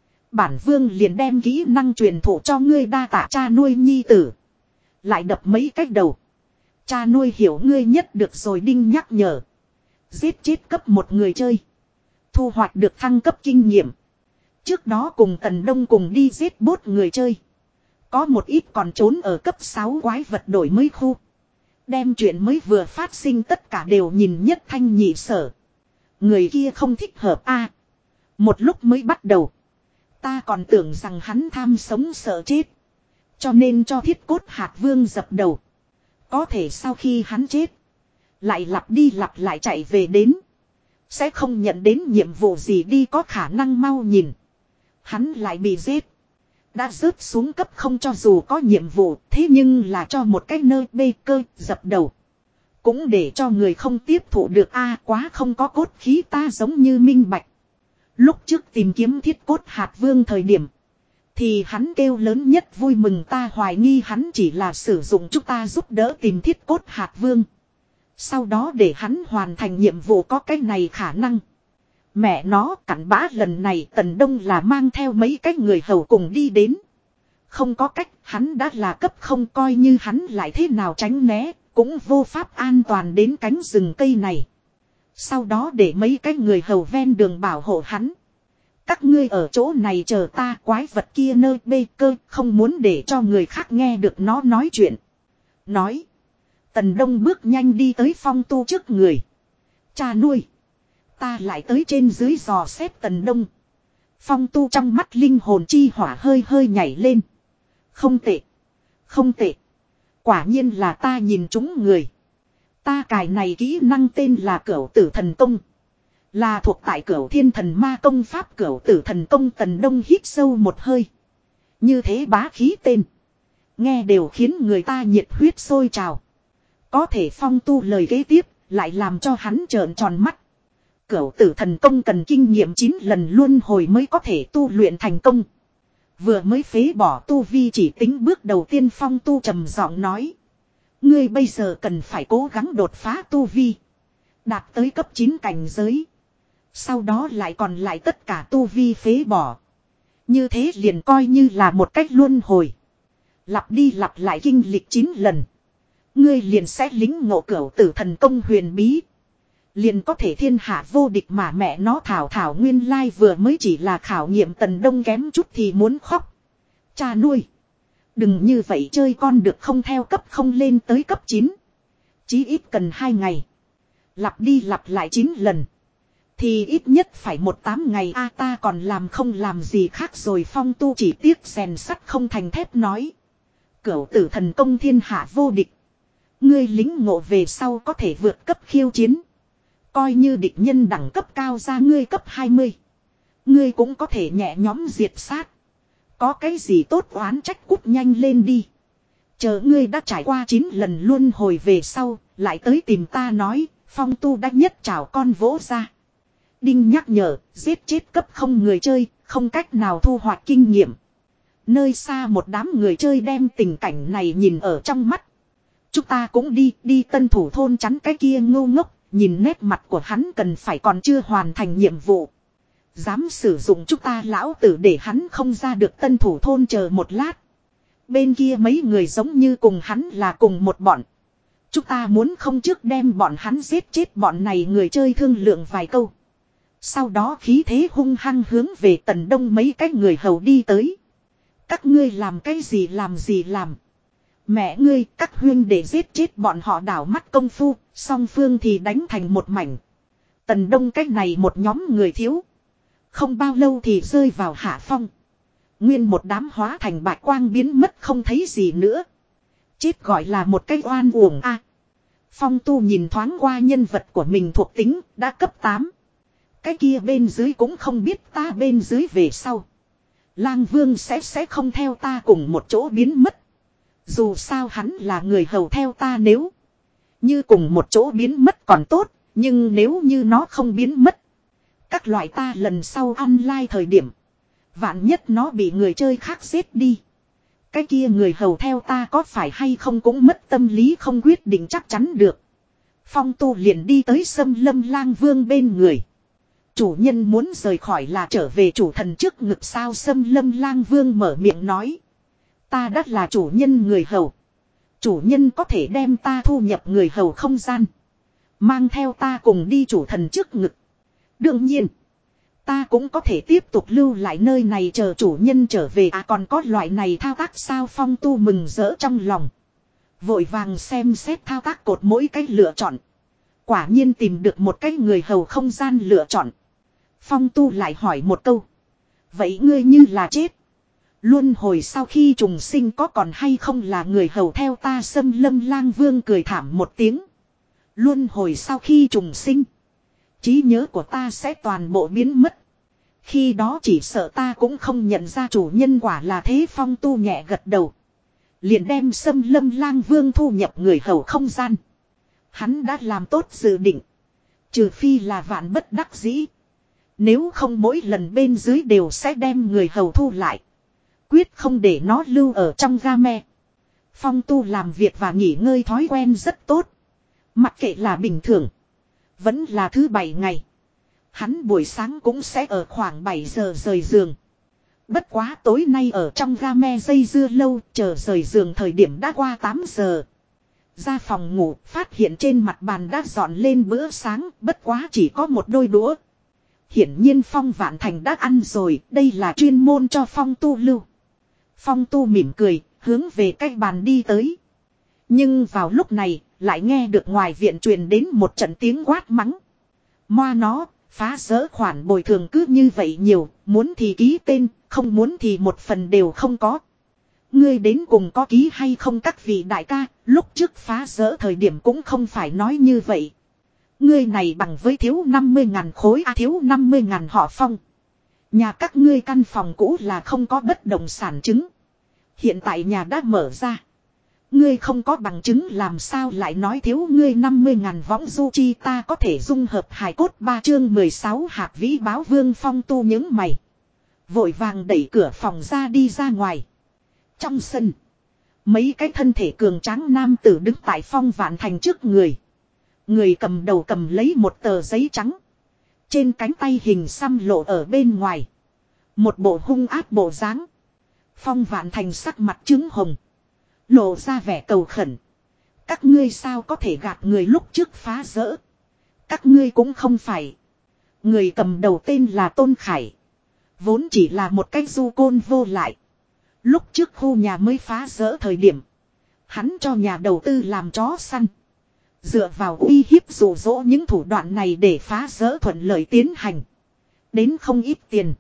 [SPEAKER 1] Bản vương liền đem kỹ năng truyền thụ cho ngươi đa tạ cha nuôi nhi tử. Lại đập mấy cách đầu. Cha nuôi hiểu ngươi nhất được rồi đinh nhắc nhở. Giết chết cấp một người chơi. Thu hoạch được thăng cấp kinh nghiệm. Trước đó cùng Tần Đông cùng đi giết bốt người chơi. Có một ít còn trốn ở cấp sáu quái vật đổi mới khu. Đem chuyện mới vừa phát sinh tất cả đều nhìn nhất thanh nhị sở. Người kia không thích hợp a. À, một lúc mới bắt đầu. Ta còn tưởng rằng hắn tham sống sợ chết. Cho nên cho thiết cốt hạt vương dập đầu. Có thể sau khi hắn chết. Lại lặp đi lặp lại chạy về đến. Sẽ không nhận đến nhiệm vụ gì đi có khả năng mau nhìn. Hắn lại bị giết. Đã rớt xuống cấp không cho dù có nhiệm vụ. Thế nhưng là cho một cái nơi bê cơ dập đầu. Cũng để cho người không tiếp thụ được a à, quá không có cốt khí ta giống như minh bạch. Lúc trước tìm kiếm thiết cốt hạt vương thời điểm. Thì hắn kêu lớn nhất vui mừng ta hoài nghi hắn chỉ là sử dụng chúng ta giúp đỡ tìm thiết cốt hạt vương. Sau đó để hắn hoàn thành nhiệm vụ có cái này khả năng. Mẹ nó cặn bã lần này Tần Đông là mang theo mấy cái người hầu cùng đi đến. Không có cách hắn đã là cấp không coi như hắn lại thế nào tránh né. Cũng vô pháp an toàn đến cánh rừng cây này. Sau đó để mấy cái người hầu ven đường bảo hộ hắn. Các ngươi ở chỗ này chờ ta quái vật kia nơi bê cơ không muốn để cho người khác nghe được nó nói chuyện. Nói. Tần Đông bước nhanh đi tới Phong Tu trước người. Cha nuôi. Ta lại tới trên dưới dò xét Tần Đông. Phong Tu trong mắt linh hồn chi hỏa hơi hơi nhảy lên. Không tệ. Không tệ. Quả nhiên là ta nhìn chúng người. Ta cài này kỹ năng tên là Cửu Tử Thần Công. Là thuộc tại Cửu Thiên Thần Ma Công pháp Cửu Tử Thần Công. Tần Đông hít sâu một hơi. Như thế bá khí tên. Nghe đều khiến người ta nhiệt huyết sôi trào. Có thể Phong Tu lời kế tiếp lại làm cho hắn trợn tròn mắt. Cửu Tử Thần Công cần kinh nghiệm chín lần luân hồi mới có thể tu luyện thành công. Vừa mới phế bỏ tu vi chỉ tính bước đầu tiên Phong Tu trầm giọng nói. Ngươi bây giờ cần phải cố gắng đột phá tu vi. Đạt tới cấp chín cảnh giới. Sau đó lại còn lại tất cả tu vi phế bỏ. Như thế liền coi như là một cách luân hồi. Lặp đi lặp lại kinh lịch chín lần. Ngươi liền sẽ lính ngộ Cửu Tử Thần Công huyền bí. Liền có thể thiên hạ vô địch mà mẹ nó thảo thảo nguyên lai vừa mới chỉ là khảo nghiệm Tần Đông kém chút thì muốn khóc. Cha nuôi. Đừng như vậy chơi con được không theo cấp không lên tới cấp chín. Chí ít cần hai ngày. Lặp đi lặp lại chín lần. Thì ít nhất phải một tám ngày a ta còn làm không làm gì khác rồi Phong Tu chỉ tiếc rèn sắt không thành thép nói. Cửu Tử Thần Công thiên hạ vô địch. Ngươi lính ngộ về sau có thể vượt cấp khiêu chiến. Coi như địch nhân đẳng cấp cao ra ngươi cấp hai mươi. Ngươi cũng có thể nhẹ nhóm diệt sát. Có cái gì tốt oán trách cút nhanh lên đi. Chờ ngươi đã trải qua chín lần luân hồi về sau, lại tới tìm ta nói, Phong Tu đã nhất chào con vỗ ra. Đinh nhắc nhở, giết chết cấp không người chơi, không cách nào thu hoạch kinh nghiệm. Nơi xa một đám người chơi đem tình cảnh này nhìn ở trong mắt. Chúng ta cũng đi, đi Tân Thủ thôn chắn cái kia ngu ngốc, nhìn nét mặt của hắn cần phải còn chưa hoàn thành nhiệm vụ. Dám sử dụng chúng ta lão tử để hắn không ra được Tân Thủ thôn chờ một lát. Bên kia mấy người giống như cùng hắn là cùng một bọn. Chúng ta muốn không trước đem bọn hắn giết chết bọn này người chơi thương lượng vài câu. Sau đó khí thế hung hăng hướng về Tần Đông mấy cái người hầu đi tới. Các ngươi làm cái gì làm gì làm. Mẹ ngươi các huyên để giết chết bọn họ đảo mắt công phu, song phương thì đánh thành một mảnh. Tần Đông cái này một nhóm người thiếu. Không bao lâu thì rơi vào hạ phong. Nguyên một đám hóa thành bạch quang biến mất không thấy gì nữa. Chết gọi là một cái oan uổng a. Phong Tu nhìn thoáng qua nhân vật của mình thuộc tính đã cấp tám. Cái kia bên dưới cũng không biết ta bên dưới về sau. Lang Vương sẽ sẽ không theo ta cùng một chỗ biến mất. Dù sao hắn là người hầu theo ta, nếu như cùng một chỗ biến mất còn tốt. Nhưng nếu như nó không biến mất, các loại ta lần sau online thời điểm, vạn nhất nó bị người chơi khác giết đi, cái kia người hầu theo ta có phải hay không cũng mất tâm lý không quyết định chắc chắn được. Phong Tu liền đi tới Xâm Lâm Lang Vương bên người. Chủ nhân muốn rời khỏi là trở về chủ thần trước ngực sao? Xâm Lâm Lang Vương mở miệng nói. Ta đã là chủ nhân người hầu. Chủ nhân có thể đem ta thu nhập người hầu không gian, mang theo ta cùng đi chủ thần trước ngực. Đương nhiên, ta cũng có thể tiếp tục lưu lại nơi này chờ chủ nhân trở về. À còn có loại này thao tác sao? Phong Tu mừng rỡ trong lòng. Vội vàng xem xét thao tác cột mỗi cách lựa chọn. Quả nhiên tìm được một cái người hầu không gian lựa chọn. Phong Tu lại hỏi một câu. Vậy ngươi như là chết, luân hồi sau khi trùng sinh có còn hay không là người hầu theo ta? Xâm Lâm Lang Vương cười thảm một tiếng. Luân hồi sau khi trùng sinh, trí nhớ của ta sẽ toàn bộ biến mất. Khi đó chỉ sợ ta cũng không nhận ra chủ nhân. Quả là thế. Phong Tu nhẹ gật đầu, liền đem Xâm Lâm Lang Vương thu nhập người hầu không gian. Hắn đã làm tốt dự định, trừ phi là vạn bất đắc dĩ, nếu không mỗi lần bên dưới đều sẽ đem người hầu thu lại, quyết không để nó lưu ở trong game. Phong Tu làm việc và nghỉ ngơi thói quen rất tốt. Mặc kệ là bình thường, vẫn là thứ bảy ngày, hắn buổi sáng cũng sẽ ở khoảng bảy giờ rời giường. Bất quá tối nay ở trong game dây dưa lâu, chờ rời giường thời điểm đã qua tám giờ. Ra phòng ngủ, phát hiện trên mặt bàn đã dọn lên bữa sáng, bất quá chỉ có một đôi đũa. Hiển nhiên Phong Vạn Thành đã ăn rồi, đây là chuyên môn cho Phong Tu lưu. Phong Tu mỉm cười, hướng về cái bàn đi tới. Nhưng vào lúc này, lại nghe được ngoài viện truyền đến một trận tiếng quát mắng. Moa nó, phá rỡ khoản bồi thường cứ như vậy nhiều, muốn thì ký tên, không muốn thì một phần đều không có. Ngươi đến cùng có ký hay không? Các vị đại ca, lúc trước phá rỡ thời điểm cũng không phải nói như vậy. Ngươi này bằng với thiếu năm mươi ngàn khối, à thiếu năm mươi ngàn họ Phong. Nhà các ngươi căn phòng cũ là không có bất động sản chứng. Hiện tại nhà đã mở ra, ngươi không có bằng chứng làm sao lại nói thiếu ngươi năm mươi ngàn võng du chi? Ta có thể dung hợp hài cốt. Ba chương mười sáu hạt vĩ báo vương. Phong Tu những mày, vội vàng đẩy cửa phòng ra đi ra ngoài. Trong sân, mấy cái thân thể cường tráng nam tử đứng tại Phong Vạn Thành trước người. Người cầm đầu cầm lấy một tờ giấy trắng, trên cánh tay hình xăm lộ ở bên ngoài, một bộ hung ác bộ dáng. Phong Vạn Thành sắc mặt trứng hồng, lộ ra vẻ cầu khẩn. Các ngươi sao có thể gạt người lúc trước phá rỡ? Các ngươi cũng không phải. Người cầm đầu tên là Tôn Khải, vốn chỉ là một cái du côn vô lại. Lúc trước khu nhà mới phá rỡ thời điểm, hắn cho nhà đầu tư làm chó săn, dựa vào uy hiếp dụ dỗ những thủ đoạn này để phá rỡ thuận lợi tiến hành, đến không ít tiền.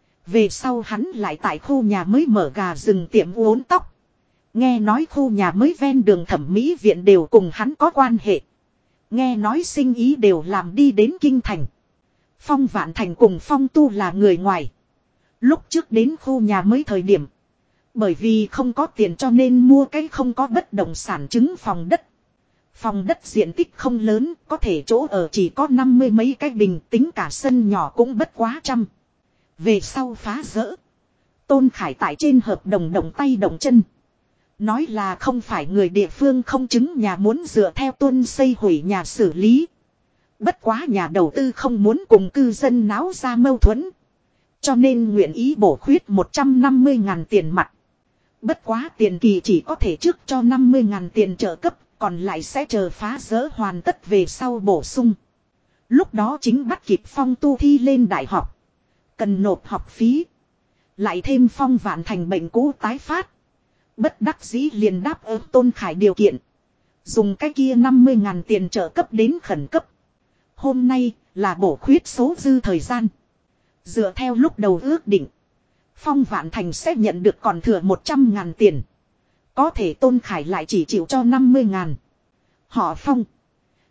[SPEAKER 1] Về sau hắn lại tại khu nhà mới mở gà rừng tiệm uốn tóc. Nghe nói khu nhà mới ven đường thẩm mỹ viện đều cùng hắn có quan hệ. Nghe nói sinh ý đều làm đi đến kinh thành. Phong Vạn Thành cùng Phong Tu là người ngoài. Lúc trước đến khu nhà mới thời điểm, bởi vì không có tiền cho nên mua cái không có bất động sản chứng phòng đất. Phòng đất diện tích không lớn, có thể chỗ ở chỉ có năm mươi mấy cái bình, tính cả sân nhỏ cũng bất quá trăm. Về sau phá rỡ, Tôn Khải tại trên hợp đồng động tay động chân, nói là không phải người địa phương không chứng nhà, muốn dựa theo tuân xây hủy nhà xử lý. Bất quá nhà đầu tư không muốn cùng cư dân náo ra mâu thuẫn, cho nên nguyện ý bổ khuyết một trăm năm mươi ngàn tiền mặt. Bất quá tiền kỳ chỉ có thể trước cho năm mươi ngàn tiền trợ cấp, còn lại sẽ chờ phá rỡ hoàn tất về sau bổ sung. Lúc đó chính bắt kịp Phong Tu thi lên đại học, cần nộp học phí. Lại thêm Phong Vạn Thành bệnh cũ tái phát, bất đắc dĩ liền đáp ứng Tôn Khải điều kiện, dùng cái kia năm mươi ngàn tiền trợ cấp đến khẩn cấp. Hôm nay là bổ khuyết số dư thời gian. Dựa theo lúc đầu ước định, Phong Vạn Thành sẽ nhận được còn thừa một trăm ngàn tiền. Có thể Tôn Khải lại chỉ chịu cho năm mươi ngàn. Họ Phong,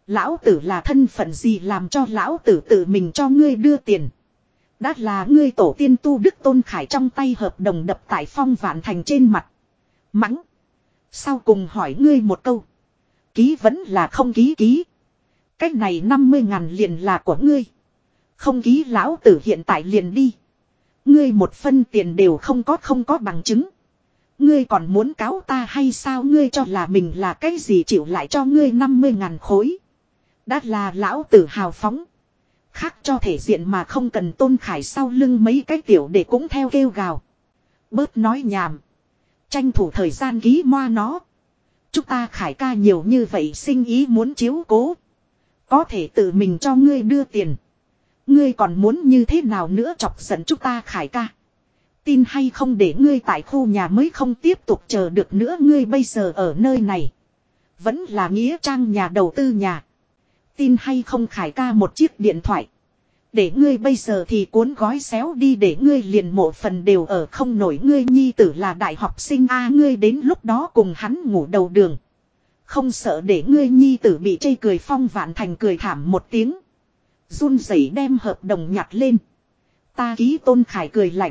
[SPEAKER 1] Lão tử là thân phận gì làm cho lão tử tự mình cho ngươi đưa tiền. Đã là ngươi tổ tiên tu đức Tôn Khải trong tay hợp đồng đập tại Phong Vạn Thành trên mặt. Mắng. Sau cùng hỏi ngươi một câu. Ký vẫn là không ký ký. Cách này năm mươi ngàn liền là của ngươi. Không ký lão tử hiện tại liền đi. Ngươi một phân tiền đều không có không có bằng chứng. Ngươi còn muốn cáo ta hay sao ngươi cho là mình là cái gì chịu lại cho ngươi năm mươi ngàn khối. Đã là lão tử hào phóng. Khác cho thể diện mà không cần Tôn Khải sau lưng mấy cái tiểu để cũng theo kêu gào. Bớt nói nhảm. Tranh thủ thời gian ký moa nó. Chúng ta Khải ca nhiều như vậy sinh ý muốn chiếu cố. Có thể tự mình cho ngươi đưa tiền. Ngươi còn muốn như thế nào nữa chọc giận chúng ta Khải ca. Tin hay không để ngươi tại khu nhà mới không tiếp tục chờ được nữa ngươi bây giờ ở nơi này. Vẫn là nghĩa trang nhà đầu tư nhà. Tin hay không Khải ca một chiếc điện thoại. Để ngươi bây giờ thì cuốn gói xéo đi để ngươi liền mộ phần đều ở không nổi ngươi nhi tử là đại học sinh a ngươi đến lúc đó cùng hắn ngủ đầu đường. Không sợ để ngươi nhi tử bị chê cười Phong Vạn Thành cười thảm một tiếng. Run rẩy đem hợp đồng nhặt lên. Ta ký Tôn Khải cười lạnh.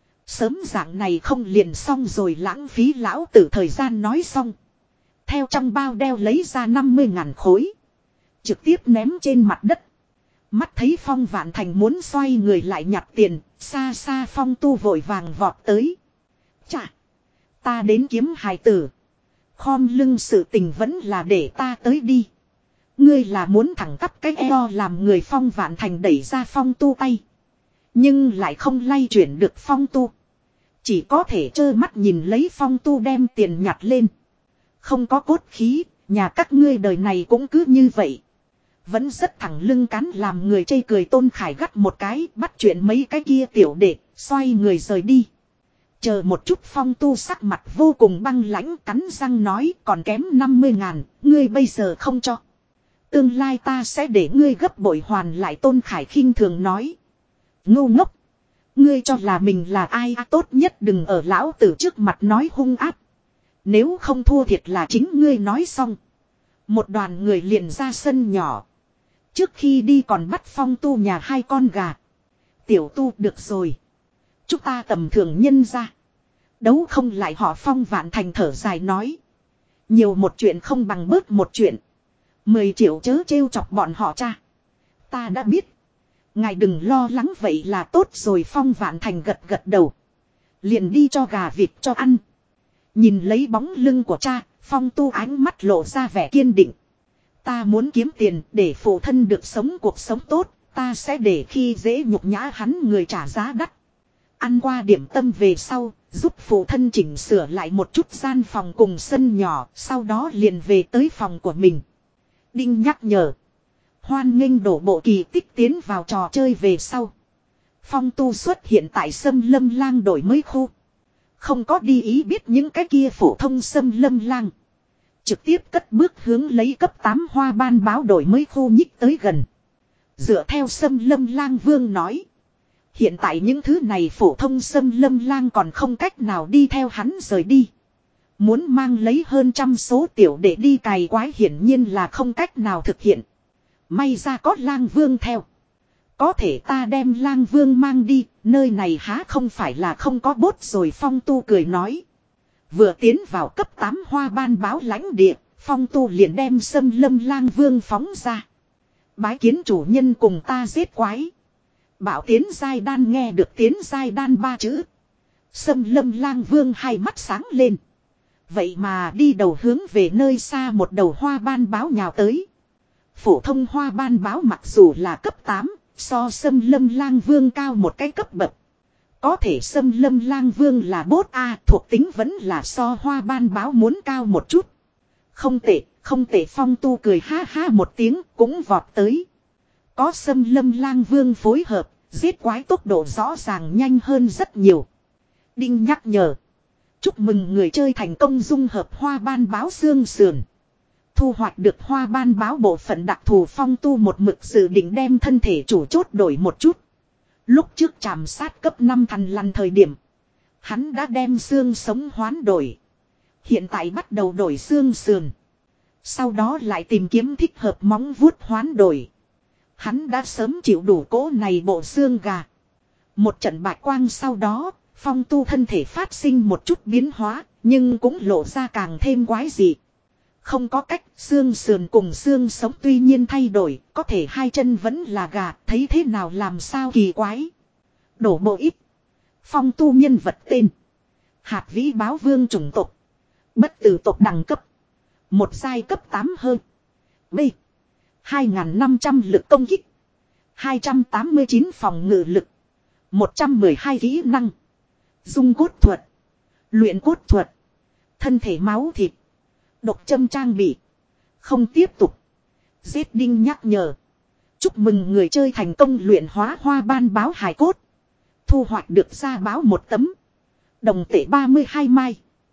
[SPEAKER 1] Sớm dạng này không liền xong rồi lãng phí lão tử thời gian nói xong. Theo trong bao đeo lấy ra năm mươi ngàn khối. Trực tiếp ném trên mặt đất. Mắt thấy Phong Vạn Thành muốn xoay người lại nhặt tiền. Xa xa Phong Tu vội vàng vọt tới. Chà. Ta đến kiếm hài tử. Khom lưng sự tình vẫn là để ta tới đi. Ngươi là muốn thẳng tắp cái eo làm người Phong Vạn Thành đẩy ra Phong Tu tay. Nhưng lại không lay chuyển được Phong Tu. Chỉ có thể trơ mắt nhìn lấy Phong Tu đem tiền nhặt lên. Không có cốt khí, nhà các ngươi đời này cũng cứ như vậy. Vẫn rất thẳng lưng cắn làm người chê cười Tôn Khải gắt một cái, bắt chuyện mấy cái kia tiểu đệ, xoay người rời đi. Chờ một chút Phong Tu sắc mặt vô cùng băng lãnh cắn răng nói còn kém năm mươi ngàn, ngươi bây giờ không cho. Tương lai ta sẽ để ngươi gấp bội hoàn lại Tôn Khải khinh thường nói. Ngu ngốc. Ngươi cho là mình là ai à, tốt nhất đừng ở lão tử trước mặt nói hung áp. Nếu không thua thiệt là chính ngươi nói xong. Một đoàn người liền ra sân nhỏ. Trước khi đi còn bắt Phong Tu nhà hai con gà. Tiểu Tu được rồi. Chúng ta tầm thường nhân ra. Đấu không lại họ Phong Vạn Thành thở dài nói. Nhiều một chuyện không bằng bớt một chuyện. Mười triệu chớ trêu chọc bọn họ cha. Ta đã biết. Ngài đừng lo lắng vậy là tốt rồi Phong Vạn Thành gật gật đầu. Liền đi cho gà vịt cho ăn. Nhìn lấy bóng lưng của cha, Phong Tu ánh mắt lộ ra vẻ kiên định. Ta muốn kiếm tiền để phụ thân được sống cuộc sống tốt, ta sẽ để khi dễ nhục nhã hắn người trả giá đắt. Ăn qua điểm tâm về sau, giúp phụ thân chỉnh sửa lại một chút gian phòng cùng sân nhỏ, sau đó liền về tới phòng của mình. Đinh nhắc nhở. Hoan nghênh đổ bộ kỳ tích tiến vào trò chơi về sau. Phong Tu xuất hiện tại Sâm Lâm Lang đổi mới khu. Không có đi ý biết những cái kia phổ thông Sâm Lâm Lang. Trực tiếp cất bước hướng lấy cấp tám hoa ban báo đổi mới khu nhích tới gần. Dựa theo Sâm Lâm Lang Vương nói. Hiện tại những thứ này phổ thông Sâm Lâm Lang còn không cách nào đi theo hắn rời đi. Muốn mang lấy hơn trăm số tiểu để đi cày quái hiển nhiên là không cách nào thực hiện. May ra có Lang Vương theo. Có thể ta đem Lang Vương mang đi, nơi này há không phải là không có bốt rồi Phong Tu cười nói. Vừa tiến vào cấp tám hoa ban báo lãnh địa, Phong Tu liền đem Sâm Lâm Lang Vương phóng ra. Bái kiến chủ nhân cùng ta giết quái. Bảo tiến giai đan nghe được tiến giai đan ba chữ. Sâm Lâm Lang Vương hai mắt sáng lên. Vậy mà đi đầu hướng về nơi xa một đầu hoa ban báo nhào tới. Phổ thông hoa ban báo mặc dù là cấp tám, so Sâm Lâm Lang Vương cao một cái cấp bậc. Có thể Sâm Lâm Lang Vương là bốt A thuộc tính vẫn là so hoa ban báo muốn cao một chút. Không tệ, không tệ Phong Tu cười ha ha một tiếng cũng vọt tới. Có Sâm Lâm Lang Vương phối hợp, giết quái tốc độ rõ ràng nhanh hơn rất nhiều. Đinh nhắc nhở. Chúc mừng người chơi thành công dung hợp hoa ban báo xương sườn. Thu hoạch được hoa ban báo bộ phận đặc thù Phong Tu một mực dự định đem thân thể chủ chốt đổi một chút. Lúc trước chạm sát cấp năm thằn lằn thời điểm. Hắn đã đem xương sống hoán đổi. Hiện tại bắt đầu đổi xương sườn. Sau đó lại tìm kiếm thích hợp móng vuốt hoán đổi. Hắn đã sớm chịu đủ cỗ này bộ xương gà. Một trận bạch quang sau đó, Phong Tu thân thể phát sinh một chút biến hóa, nhưng cũng lộ ra càng thêm quái dị. Không có cách, xương sườn cùng xương sống tuy nhiên thay đổi, có thể hai chân vẫn là gà, thấy thế nào làm sao kỳ quái. Đổ bộ ít. Phong Tu nhân vật tên. Hạt vĩ báo vương chủng tộc. Bất tử tộc đẳng cấp. Một giai cấp tám hơn. B. hai nghìn năm trăm lực công kích. hai trăm tám mươi chín phòng ngự lực. một trăm mười hai kỹ năng. Dung cốt thuật. Luyện cốt thuật. Thân thể máu thịt. Độc châm trang bị. Không tiếp tục. Giết đinh nhắc nhở. Chúc mừng người chơi thành công luyện hóa hoa ban báo hài cốt. Thu hoạch được ra báo một tấm. Đồng tệ ba mươi hai mai.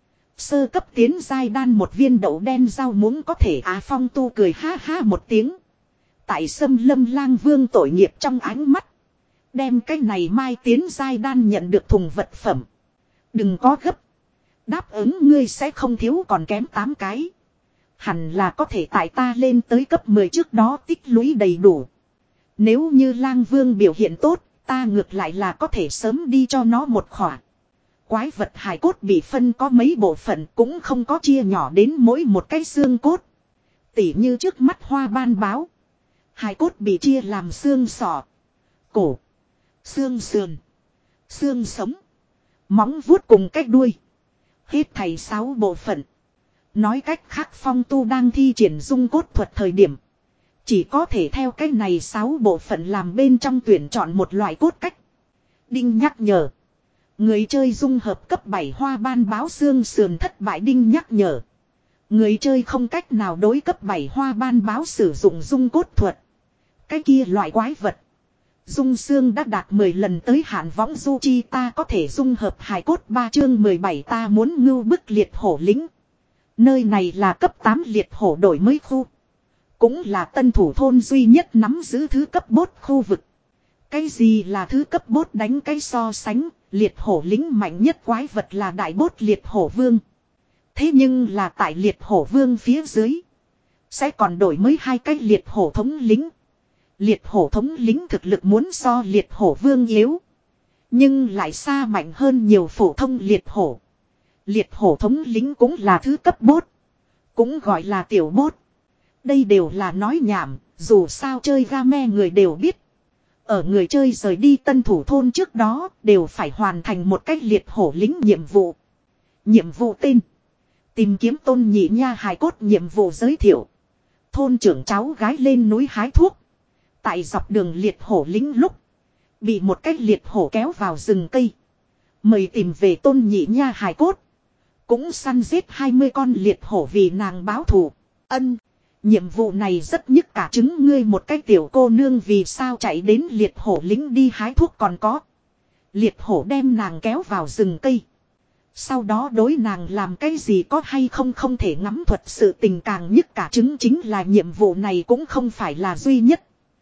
[SPEAKER 1] Sơ cấp tiến giai đan một viên đậu đen rau muống có thể. Á Phong Tu cười ha ha một tiếng. Tại Sâm Lâm Lang Vương tội nghiệp trong ánh mắt. Đem cái này mai tiến giai đan nhận được thùng vật phẩm. Đừng có gấp. Đáp ứng ngươi sẽ không thiếu còn kém tám cái. Hẳn là có thể tại ta lên tới cấp mười trước đó tích lũy đầy đủ. Nếu như Lang Vương biểu hiện tốt, ta ngược lại là có thể sớm đi cho nó một khỏa. Quái vật hài cốt bị phân có mấy bộ phận cũng không có chia nhỏ đến mỗi một cái xương cốt. Tỉ như trước mắt hoa ban báo. Hài cốt bị chia làm xương sọ, cổ, xương sườn, xương sống, móng vuốt cùng cái đuôi. Hết thảy sáu bộ phận. Nói cách khác Phong Tu đang thi triển dung cốt thuật thời điểm. Chỉ có thể theo cái này sáu bộ phận làm bên trong tuyển chọn một loại cốt cách. Đinh nhắc nhở. Người chơi dung hợp cấp bảy hoa ban báo xương sườn thất bại. Đinh nhắc nhở. Người chơi không cách nào đối cấp bảy hoa ban báo sử dụng dung cốt thuật. Cái kia loại quái vật. Dung xương đã đạt mười lần tới hạn võng du chi ta có thể dung hợp hài cốt ba chương mười bảy ta muốn ngưu bức liệt hổ lính. Nơi này là cấp tám liệt hổ đổi mới khu. Cũng là tân thủ thôn duy nhất nắm giữ thứ cấp bốt khu vực. Cái gì là thứ cấp bốt đánh cái so sánh, liệt hổ lính mạnh nhất quái vật là đại bốt liệt hổ vương. Thế nhưng là tại liệt hổ vương phía dưới. Sẽ còn đổi mới hai cái liệt hổ thống lính. Liệt hổ thống lính thực lực muốn so liệt hổ vương yếu. Nhưng lại xa mạnh hơn nhiều phổ thông liệt hổ. Liệt hổ thống lính cũng là thứ cấp bốt. Cũng gọi là tiểu bốt. Đây đều là nói nhảm, dù sao chơi game người đều biết. Ở người chơi rời đi tân thủ thôn trước đó đều phải hoàn thành một cách liệt hổ lính nhiệm vụ. Nhiệm vụ tên. Tìm kiếm tôn nhị nha hài cốt nhiệm vụ giới thiệu. Thôn trưởng cháu gái lên núi hái thuốc. Tại dọc đường liệt hổ lính lúc. Bị một cách liệt hổ kéo vào rừng cây. Mời tìm về tôn nhị nha hài cốt. Cũng săn giết hai mươi con liệt hổ vì nàng báo thù. Ân. Nhiệm vụ này rất nhức cả trứng ngươi một cái tiểu cô nương vì sao chạy đến liệt hổ lính đi hái thuốc còn có. Liệt hổ đem nàng kéo vào rừng cây. Sau đó đối nàng làm cái gì có hay không không thể ngắm thuật sự tình càng nhức cả trứng chính là nhiệm vụ này cũng không phải là duy nhất.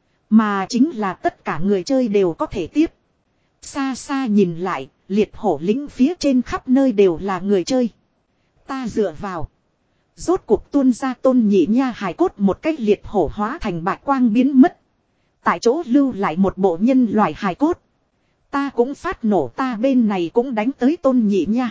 [SPEAKER 1] Mà chính là tất cả người chơi đều có thể tiếp. Xa xa nhìn lại, liệt hổ lính phía trên khắp nơi đều là người chơi. Ta dựa vào. Rốt cuộc tuôn ra tôn nhị nha hài cốt một cách liệt hổ hóa thành bạch quang biến mất. Tại chỗ lưu lại một bộ nhân loại hài cốt. Ta cũng phát nổ ta bên này cũng đánh tới tôn nhị nha.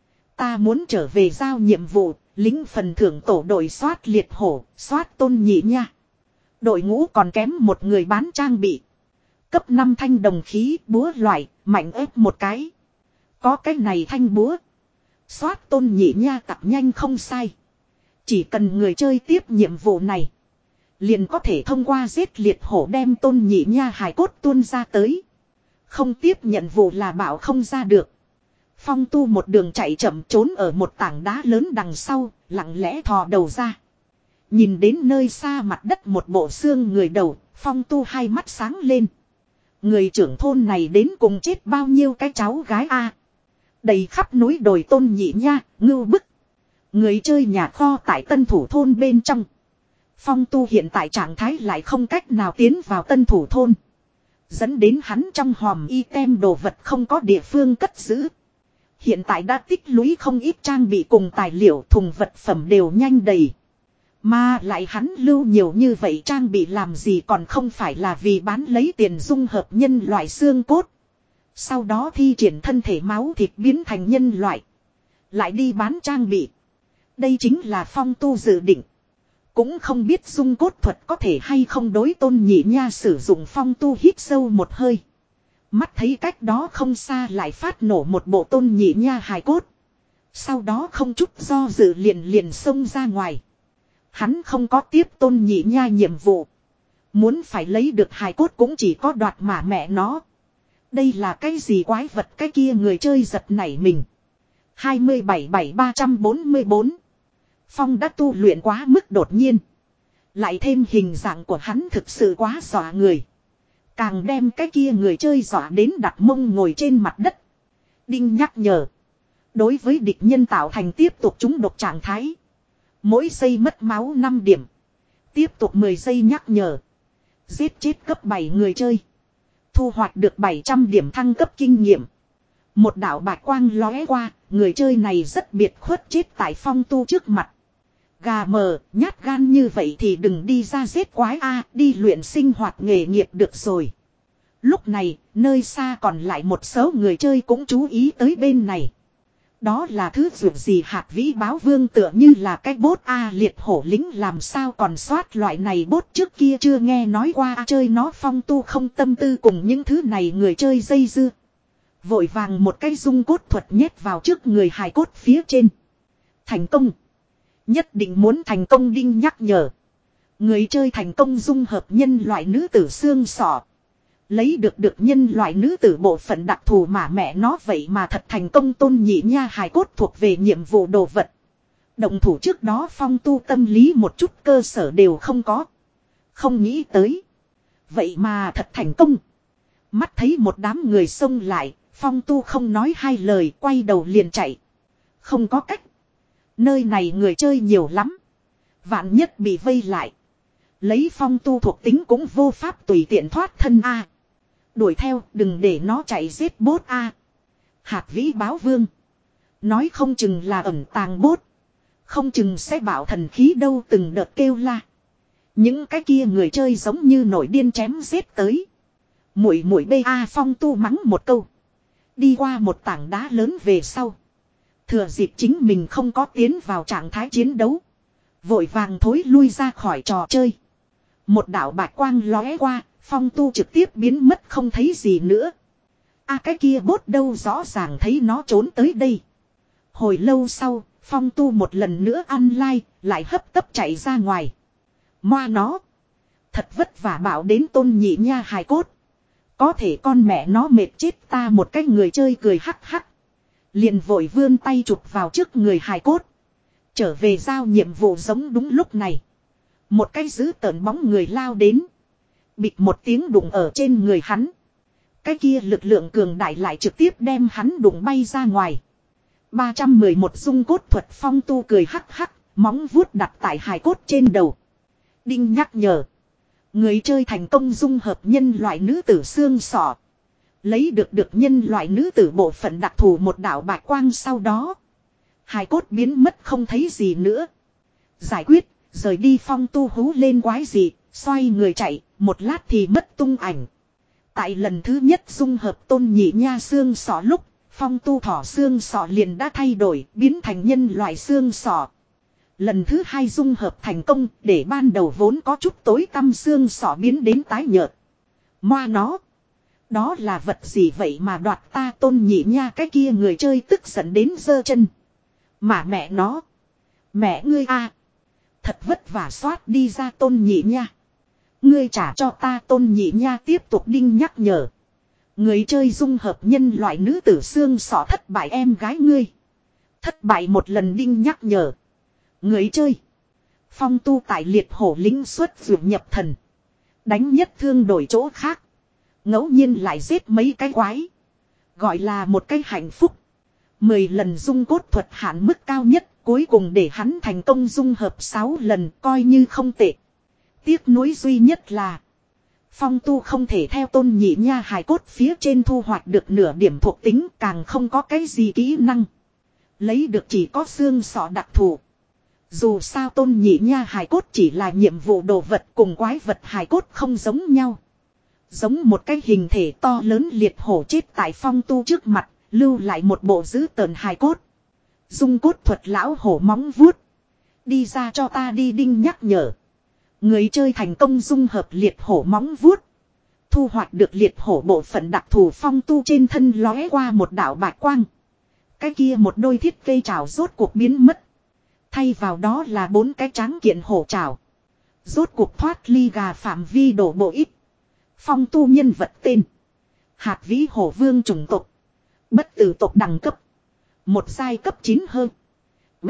[SPEAKER 1] Ta muốn trở về giao nhiệm vụ, lính phần thưởng tổ đội soát liệt hổ, soát tôn nhị nha. Đội ngũ còn kém một người bán trang bị. Cấp năm thanh đồng khí búa loại, mạnh ép một cái. Có cái này thanh búa. Soát tôn nhị nha tập nhanh không sai. Chỉ cần người chơi tiếp nhiệm vụ này. Liền có thể thông qua giết liệt hổ đem tôn nhị nha hài cốt tuôn ra tới. Không tiếp nhận vụ là bảo không ra được. Phong Tu một đường chạy chậm trốn ở một tảng đá lớn đằng sau, lặng lẽ thò đầu ra. Nhìn đến nơi xa mặt đất một bộ xương người đầu, Phong Tu hai mắt sáng lên. Người trưởng thôn này đến cùng chết bao nhiêu cái cháu gái a? Đầy khắp núi đồi tôn nhị nha, ngưu bức. Người chơi nhà kho tại tân thủ thôn bên trong. Phong Tu hiện tại trạng thái lại không cách nào tiến vào tân thủ thôn. Dẫn đến hắn trong hòm item đồ vật không có địa phương cất giữ. Hiện tại đã tích lũy không ít trang bị cùng tài liệu thùng vật phẩm đều nhanh đầy. Mà lại hắn lưu nhiều như vậy trang bị làm gì còn không phải là vì bán lấy tiền dung hợp nhân loại xương cốt. Sau đó thi triển thân thể máu thịt biến thành nhân loại. Lại đi bán trang bị. Đây chính là Phong Tu dự định. Cũng không biết dung cốt thuật có thể hay không đối Tôn Nhị Nha sử dụng. Phong Tu hít sâu một hơi. Mắt thấy cách đó không xa lại phát nổ một bộ Tôn Nhị Nha hài cốt. Sau đó không chút do dự liền liền xông ra ngoài. Hắn không có tiếp Tôn Nhị Nha nhiệm vụ. Muốn phải lấy được hài cốt cũng chỉ có đoạt mà mẹ nó. Đây là cái gì quái vật, cái kia người chơi giật nảy mình. hai bảy bảy ba bốn bốn. Phong đã tu luyện quá mức đột nhiên. Lại thêm hình dạng của hắn thực sự quá dọa người. Càng đem cái kia người chơi dọa đến đặt mông ngồi trên mặt đất. Đinh nhắc nhở. Đối với địch nhân tạo thành tiếp tục trúng độc trạng thái. Mỗi giây mất máu năm điểm. Tiếp tục mười giây nhắc nhở. Giết chết cấp bảy người chơi. Thu hoạch được bảy trăm điểm thăng cấp kinh nghiệm. Một đạo bạch quang lóe qua. Người chơi này rất biệt khuất chết tại Phong Tu trước mặt. Gà mờ, nhát gan như vậy thì đừng đi ra giết quái a, đi luyện sinh hoạt nghề nghiệp được rồi. Lúc này, nơi xa còn lại một số người chơi cũng chú ý tới bên này. Đó là thứ dược gì hạt vĩ báo vương tựa như là cái bốt a, liệt hổ lính làm sao còn soát loại này bốt trước kia chưa nghe nói qua a, chơi nó. Phong Tu không tâm tư cùng những thứ này người chơi dây dưa. Vội vàng một cái dung cốt thuật nhét vào trước người hài cốt phía trên. Thành công. Nhất định muốn thành công, đinh nhắc nhở. Người chơi thành công dung hợp nhân loại nữ tử xương sọ. Lấy được được nhân loại nữ tử bộ phận đặc thù mà mẹ nó vậy mà thật thành công. Tôn Nhị Nha hài cốt thuộc về nhiệm vụ đồ vật. Động thủ trước đó Phong Tu tâm lý một chút cơ sở đều không có. Không nghĩ tới. Vậy mà thật thành công. Mắt thấy một đám người xông lại, Phong Tu không nói hai lời quay đầu liền chạy. Không có cách. Nơi này người chơi nhiều lắm. Vạn nhất bị vây lại. Lấy Phong Tu thuộc tính cũng vô pháp tùy tiện thoát thân a. Đuổi theo, đừng để nó chạy giết bốt a. Hạt vĩ báo vương. Nói không chừng là ẩn tàng bốt. Không chừng sẽ bảo thần khí đâu, từng đợt kêu la. Những cái kia người chơi giống như nổi điên chém giết tới. Muội muội bê a, Phong Tu mắng một câu. Đi qua một tảng đá lớn về sau. Thừa dịp chính mình không có tiến vào trạng thái chiến đấu. Vội vàng thối lui ra khỏi trò chơi. Một đạo bạch quang lóe qua, Phong Tu trực tiếp biến mất không thấy gì nữa. A cái kia bốt đâu rõ ràng thấy nó trốn tới đây. Hồi lâu sau, Phong Tu một lần nữa ăn lai, lại hấp tấp chạy ra ngoài. Moa nó. Thật vất vả bảo đến Tôn Nhị Nha hài cốt. Có thể con mẹ nó mệt chết ta, một cái người chơi cười hắc hắc. Liền vội vươn tay chụp vào trước người hài cốt. Trở về giao nhiệm vụ. Giống đúng lúc này. Một cái dữ tợn bóng người lao đến. Bịch một tiếng đụng ở trên người hắn. Cái kia lực lượng cường đại lại trực tiếp đem hắn đụng bay ra ngoài. ba trăm mười một dung cốt thuật. Phong Tu cười hắc hắc. Móng vuốt đặt tại hài cốt trên đầu. Đinh nhắc nhở. Người chơi thành công dung hợp nhân loại nữ tử xương sọ. Lấy được được nhân loại nữ tử bộ phận đặc thù một đạo bạch quang, sau đó hài cốt biến mất không thấy gì nữa. Giải quyết, rời đi. Phong Tu hú lên quái gì, xoay người chạy, một lát thì mất tung ảnh. Tại lần thứ nhất dung hợp Tôn Nhị Nha xương sọ lúc, Phong Tu thỏ xương sọ liền đã thay đổi, biến thành nhân loại xương sọ. Lần thứ hai dung hợp thành công, để ban đầu vốn có chút tối tăm xương sọ biến đến tái nhợt. Moa nó. Đó là vật gì vậy mà đoạt ta Tôn Nhị Nha, cái kia người chơi tức giận đến giơ chân. Mà mẹ nó. Mẹ ngươi a, thật vất vả soát đi ra Tôn Nhị Nha. Ngươi trả cho ta Tôn Nhị Nha. Tiếp tục đinh nhắc nhở. Người chơi dung hợp nhân loại nữ tử xương sọ thất bại, em gái ngươi. Thất bại một lần, đinh nhắc nhở. Người chơi. Phong Tu tại liệt hổ lính xuất vượt nhập thần. Đánh nhất thương đổi chỗ khác. Ngẫu nhiên lại giết mấy cái quái. Gọi là một cái hạnh phúc. Mười lần dung cốt thuật hạn mức cao nhất. Cuối cùng để hắn thành công dung hợp sáu lần, coi như không tệ. Tiếc nuối duy nhất là Phong Tu không thể theo Tôn Nhị Nha hài cốt phía trên thu hoạch được nửa điểm thuộc tính, càng không có cái gì kỹ năng. Lấy được chỉ có xương sọ đặc thù. Dù sao tôn nhị nha hài cốt chỉ là nhiệm vụ đồ vật cùng quái vật hài cốt không giống nhau. Giống một cái hình thể to lớn liệt hổ chết tại phong tu trước mặt, lưu lại một bộ dữ tợn hài cốt. Dung cốt thuật lão hổ móng vuốt. Đi ra cho ta đi đinh nhắc nhở. Người chơi thành công dung hợp liệt hổ móng vuốt. Thu hoạch được liệt hổ bộ phận đặc thù phong tu trên thân lóe qua một đạo bạch quang. Cái kia một đôi thiết cây trào rốt cuộc biến mất. Thay vào đó là bốn cái tráng kiện hổ trào. Rốt cuộc thoát ly gà phạm vi đổ bộ ít. Phong tu nhân vật tên. Hạt vĩ hổ vương chủng tộc. Bất tử tộc đẳng cấp. Một giai cấp chín hơn. B.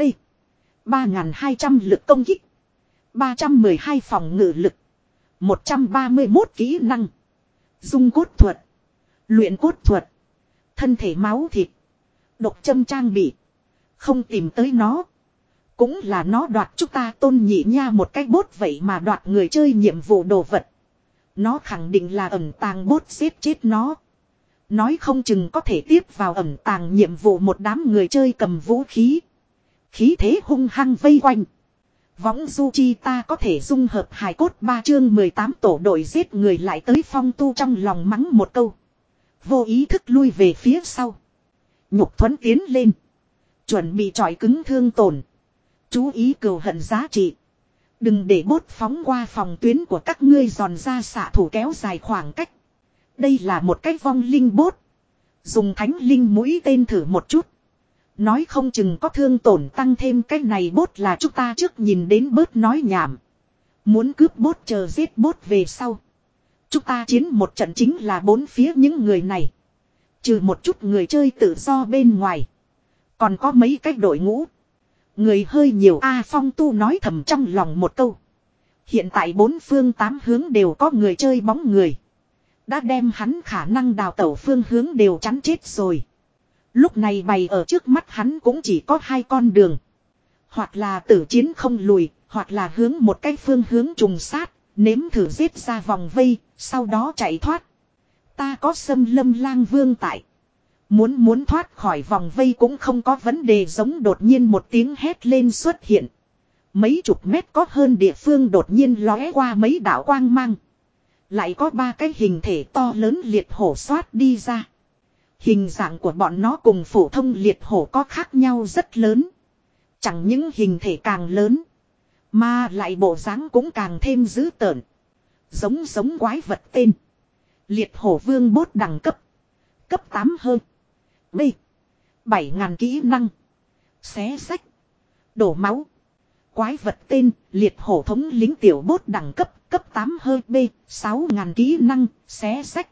[SPEAKER 1] ba nghìn hai trăm lực công kích. ba trăm mười hai phòng ngự lực. một trăm ba mươi mốt kỹ năng. Dung cốt thuật. Luyện cốt thuật. Thân thể máu thịt. Độc châm trang bị. Không tìm tới nó. Cũng là nó đoạt chúng ta tôn nhị nha một cái bốt vậy mà đoạt người chơi nhiệm vụ đồ vật. Nó khẳng định là ẩn tàng bốt giết chết nó. Nói không chừng có thể tiếp vào ẩn tàng nhiệm vụ một đám người chơi cầm vũ khí. Khí thế hung hăng vây quanh. Võng du chi ta có thể dung hợp hài cốt ba chương mười tám tổ đội giết người lại tới phong tu trong lòng mắng một câu. Vô ý thức lui về phía sau. Nhục thuẫn tiến lên. Chuẩn bị chọi cứng thương tổn. Chú ý cừu hận giá trị. Đừng để bốt phóng qua phòng tuyến của các ngươi giòn ra xạ thủ kéo dài khoảng cách. Đây là một cái vong linh bốt. Dùng thánh linh mũi tên thử một chút. Nói không chừng có thương tổn tăng thêm cái này bốt là chúng ta trước nhìn đến bớt nói nhảm. Muốn cướp bốt chờ giết bốt về sau. Chúng ta chiến một trận chính là bốn phía những người này. Trừ một chút người chơi tự do bên ngoài. Còn có mấy cái đội ngũ. Người hơi nhiều A Phong tu nói thầm trong lòng một câu. Hiện tại bốn phương tám hướng đều có người chơi bóng người. Đã đem hắn khả năng đào tẩu phương hướng đều chắn chết rồi. Lúc này bày ở trước mắt hắn cũng chỉ có hai con đường. Hoặc là tử chiến không lùi, hoặc là hướng một cái phương hướng trùng sát, nếm thử giết ra vòng vây, sau đó chạy thoát. Ta có Xâm Lâm Lang Vương tại. Muốn muốn thoát khỏi vòng vây cũng không có vấn đề giống đột nhiên một tiếng hét lên xuất hiện. Mấy chục mét có hơn địa phương đột nhiên lóe qua mấy đạo quang mang. Lại có ba cái hình thể to lớn liệt hổ xoát đi ra. Hình dạng của bọn nó cùng phổ thông liệt hổ có khác nhau rất lớn. Chẳng những hình thể càng lớn, mà lại bộ dáng cũng càng thêm dữ tợn. Giống giống quái vật tên. Liệt hổ vương bốt đẳng cấp. Cấp tám hơn. B. bảy nghìn kỹ năng. Xé sách. Đổ máu. Quái vật tên, liệt hổ thống lính tiểu bốt đẳng cấp, cấp tám hơi B, sáu nghìn kỹ năng, xé sách.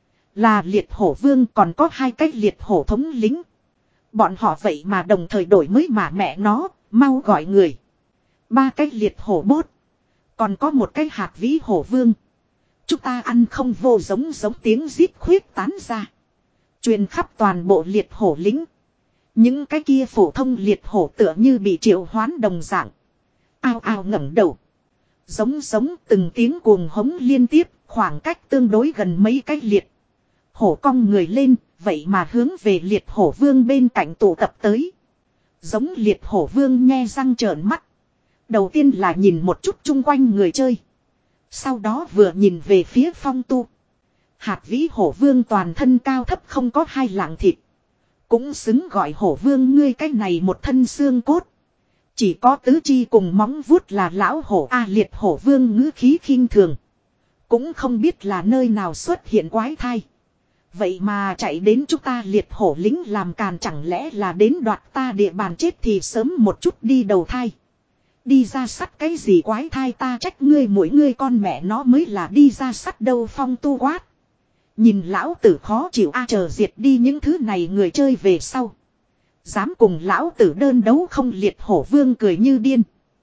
[SPEAKER 1] Là liệt hổ vương còn có hai cách liệt hổ thống lính. Bọn họ vậy mà đồng thời đổi mới mà mẹ nó, mau gọi người. Ba cách liệt hổ bốt. Còn có một cái hạt vĩ hổ vương. Chúng ta ăn không vô giống giống tiếng rít khuyết tán ra. Truyền khắp toàn bộ liệt hổ lính. Những cái kia phổ thông liệt hổ tựa như bị triệu hoán đồng dạng. Ao ao ngẩng đầu. Giống giống từng tiếng cuồng hống liên tiếp, khoảng cách tương đối gần mấy cái liệt. Hổ cong người lên, vậy mà hướng về liệt hổ vương bên cạnh tụ tập tới. Giống liệt hổ vương nhe răng trợn mắt. Đầu tiên là nhìn một chút chung quanh người chơi. Sau đó vừa nhìn về phía phong tu. Hạt vĩ hổ vương toàn thân cao thấp không có hai lạng thịt. Cũng xứng gọi hổ vương ngươi cái này một thân xương cốt. Chỉ có tứ chi cùng móng vuốt là lão hổ A liệt hổ vương ngữ khí khinh thường. Cũng không biết là nơi nào xuất hiện quái thai. Vậy mà chạy đến chúng ta liệt hổ lính làm càn chẳng lẽ là đến đoạt ta địa bàn chết thì sớm một chút đi đầu thai. Đi ra sắt cái gì quái thai ta trách ngươi mỗi ngươi con mẹ nó mới là đi ra sắt đâu phong tu quát. Nhìn lão tử khó chịu a chờ diệt đi những thứ này người chơi về sau. Dám cùng lão tử đơn đấu không liệt hổ vương cười như điên.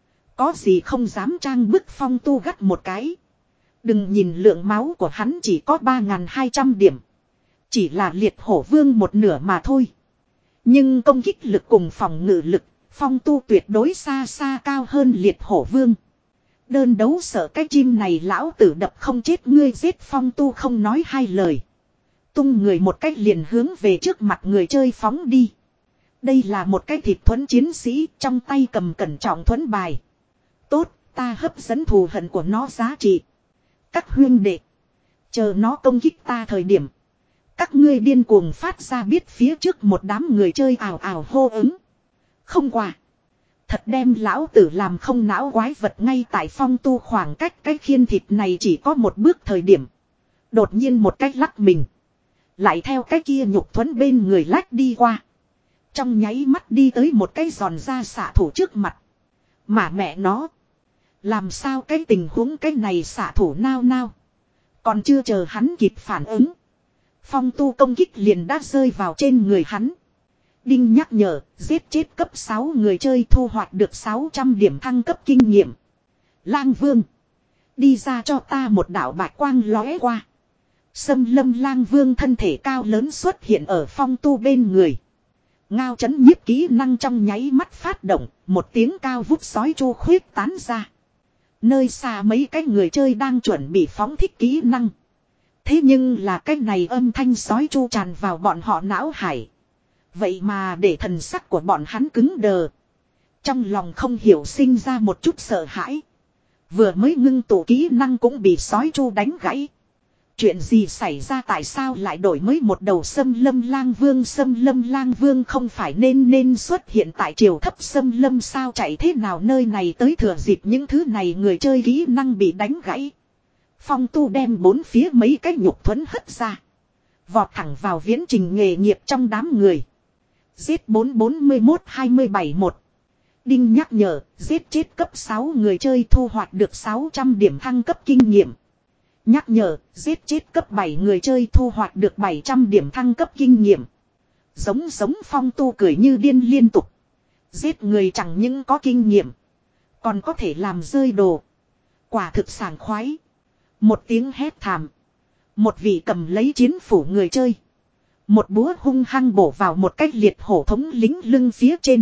[SPEAKER 1] Có gì không dám trang bức phong tu gắt một cái. Đừng nhìn lượng máu của hắn chỉ có ba nghìn hai trăm điểm. Chỉ là liệt hổ vương một nửa mà thôi. Nhưng công kích lực cùng phòng ngự lực, phong tu tuyệt đối xa xa cao hơn liệt hổ vương. Đơn đấu sợ cái chim này lão tử đập không chết ngươi giết phong tu không nói hai lời. Tung người một cách liền hướng về trước mặt người chơi phóng đi. Đây là một cái thịt thuẫn chiến sĩ trong tay cầm cẩn trọng thuẫn bài. Tốt, ta hấp dẫn thù hận của nó giá trị. Các huynh đệ. Chờ nó công kích ta thời điểm. Các ngươi điên cuồng phát ra biết phía trước một đám người chơi ảo ảo hô ứng. Không quả. Thật đem lão tử làm không não quái vật ngay tại Phong Tu khoảng cách cái khiên thịt này chỉ có một bước thời điểm. Đột nhiên một cách lắc mình. Lại theo cái kia nhục thuẫn bên người lách đi qua. Trong nháy mắt đi tới một cái giòn ra xạ thủ trước mặt. Mà mẹ nó. Làm sao cái tình huống cái này xạ thủ nao nao. Còn chưa chờ hắn kịp phản ứng. Phong Tu công kích liền đã rơi vào trên người hắn. Đinh nhắc nhở, giết chết cấp sáu người chơi thu hoạch được sáu trăm điểm thăng cấp kinh nghiệm. Lang Vương. Đi ra cho ta một đạo bạch quang lóe qua. Sâm lâm Lang Vương thân thể cao lớn xuất hiện ở Phong Tu bên người. Ngao chấn nhiếp kỹ năng trong nháy mắt phát động, một tiếng cao vút sói chu khuyết tán ra. Nơi xa mấy cái người chơi đang chuẩn bị phóng thích kỹ năng. Thế nhưng là cái này âm thanh sói chu tràn vào bọn họ não hải. Vậy mà để thần sắc của bọn hắn cứng đờ. Trong lòng không hiểu sinh ra một chút sợ hãi. Vừa mới ngưng tụ kỹ năng cũng bị sói chu đánh gãy. Chuyện gì xảy ra tại sao lại đổi mới một đầu Sâm lâm Lang Vương. Sâm lâm Lang Vương không phải nên nên xuất hiện tại triều thấp Sâm lâm sao chạy thế nào nơi này tới thừa dịp những thứ này người chơi kỹ năng bị đánh gãy. Phong Tu đem bốn phía mấy cái nhục thuẫn hất ra. Vọt thẳng vào viễn trình nghề nghiệp trong đám người. Giết bốn bốn mươi mốt hai mươi bảy một. Đinh nhắc nhở, giết chết cấp sáu người chơi thu hoạch được sáu trăm điểm thăng cấp kinh nghiệm. Nhắc nhở, giết chết cấp bảy người chơi thu hoạch được bảy trăm điểm thăng cấp kinh nghiệm. Giống giống Phong Tu cười như điên liên tục. Giết người chẳng những có kinh nghiệm, còn có thể làm rơi đồ. Quả thực sảng khoái. Một tiếng hét thảm. Một vị cầm lấy chiến phủ người chơi. Một búa hung hăng bổ vào một cái liệt hổ thống lính lưng phía trên.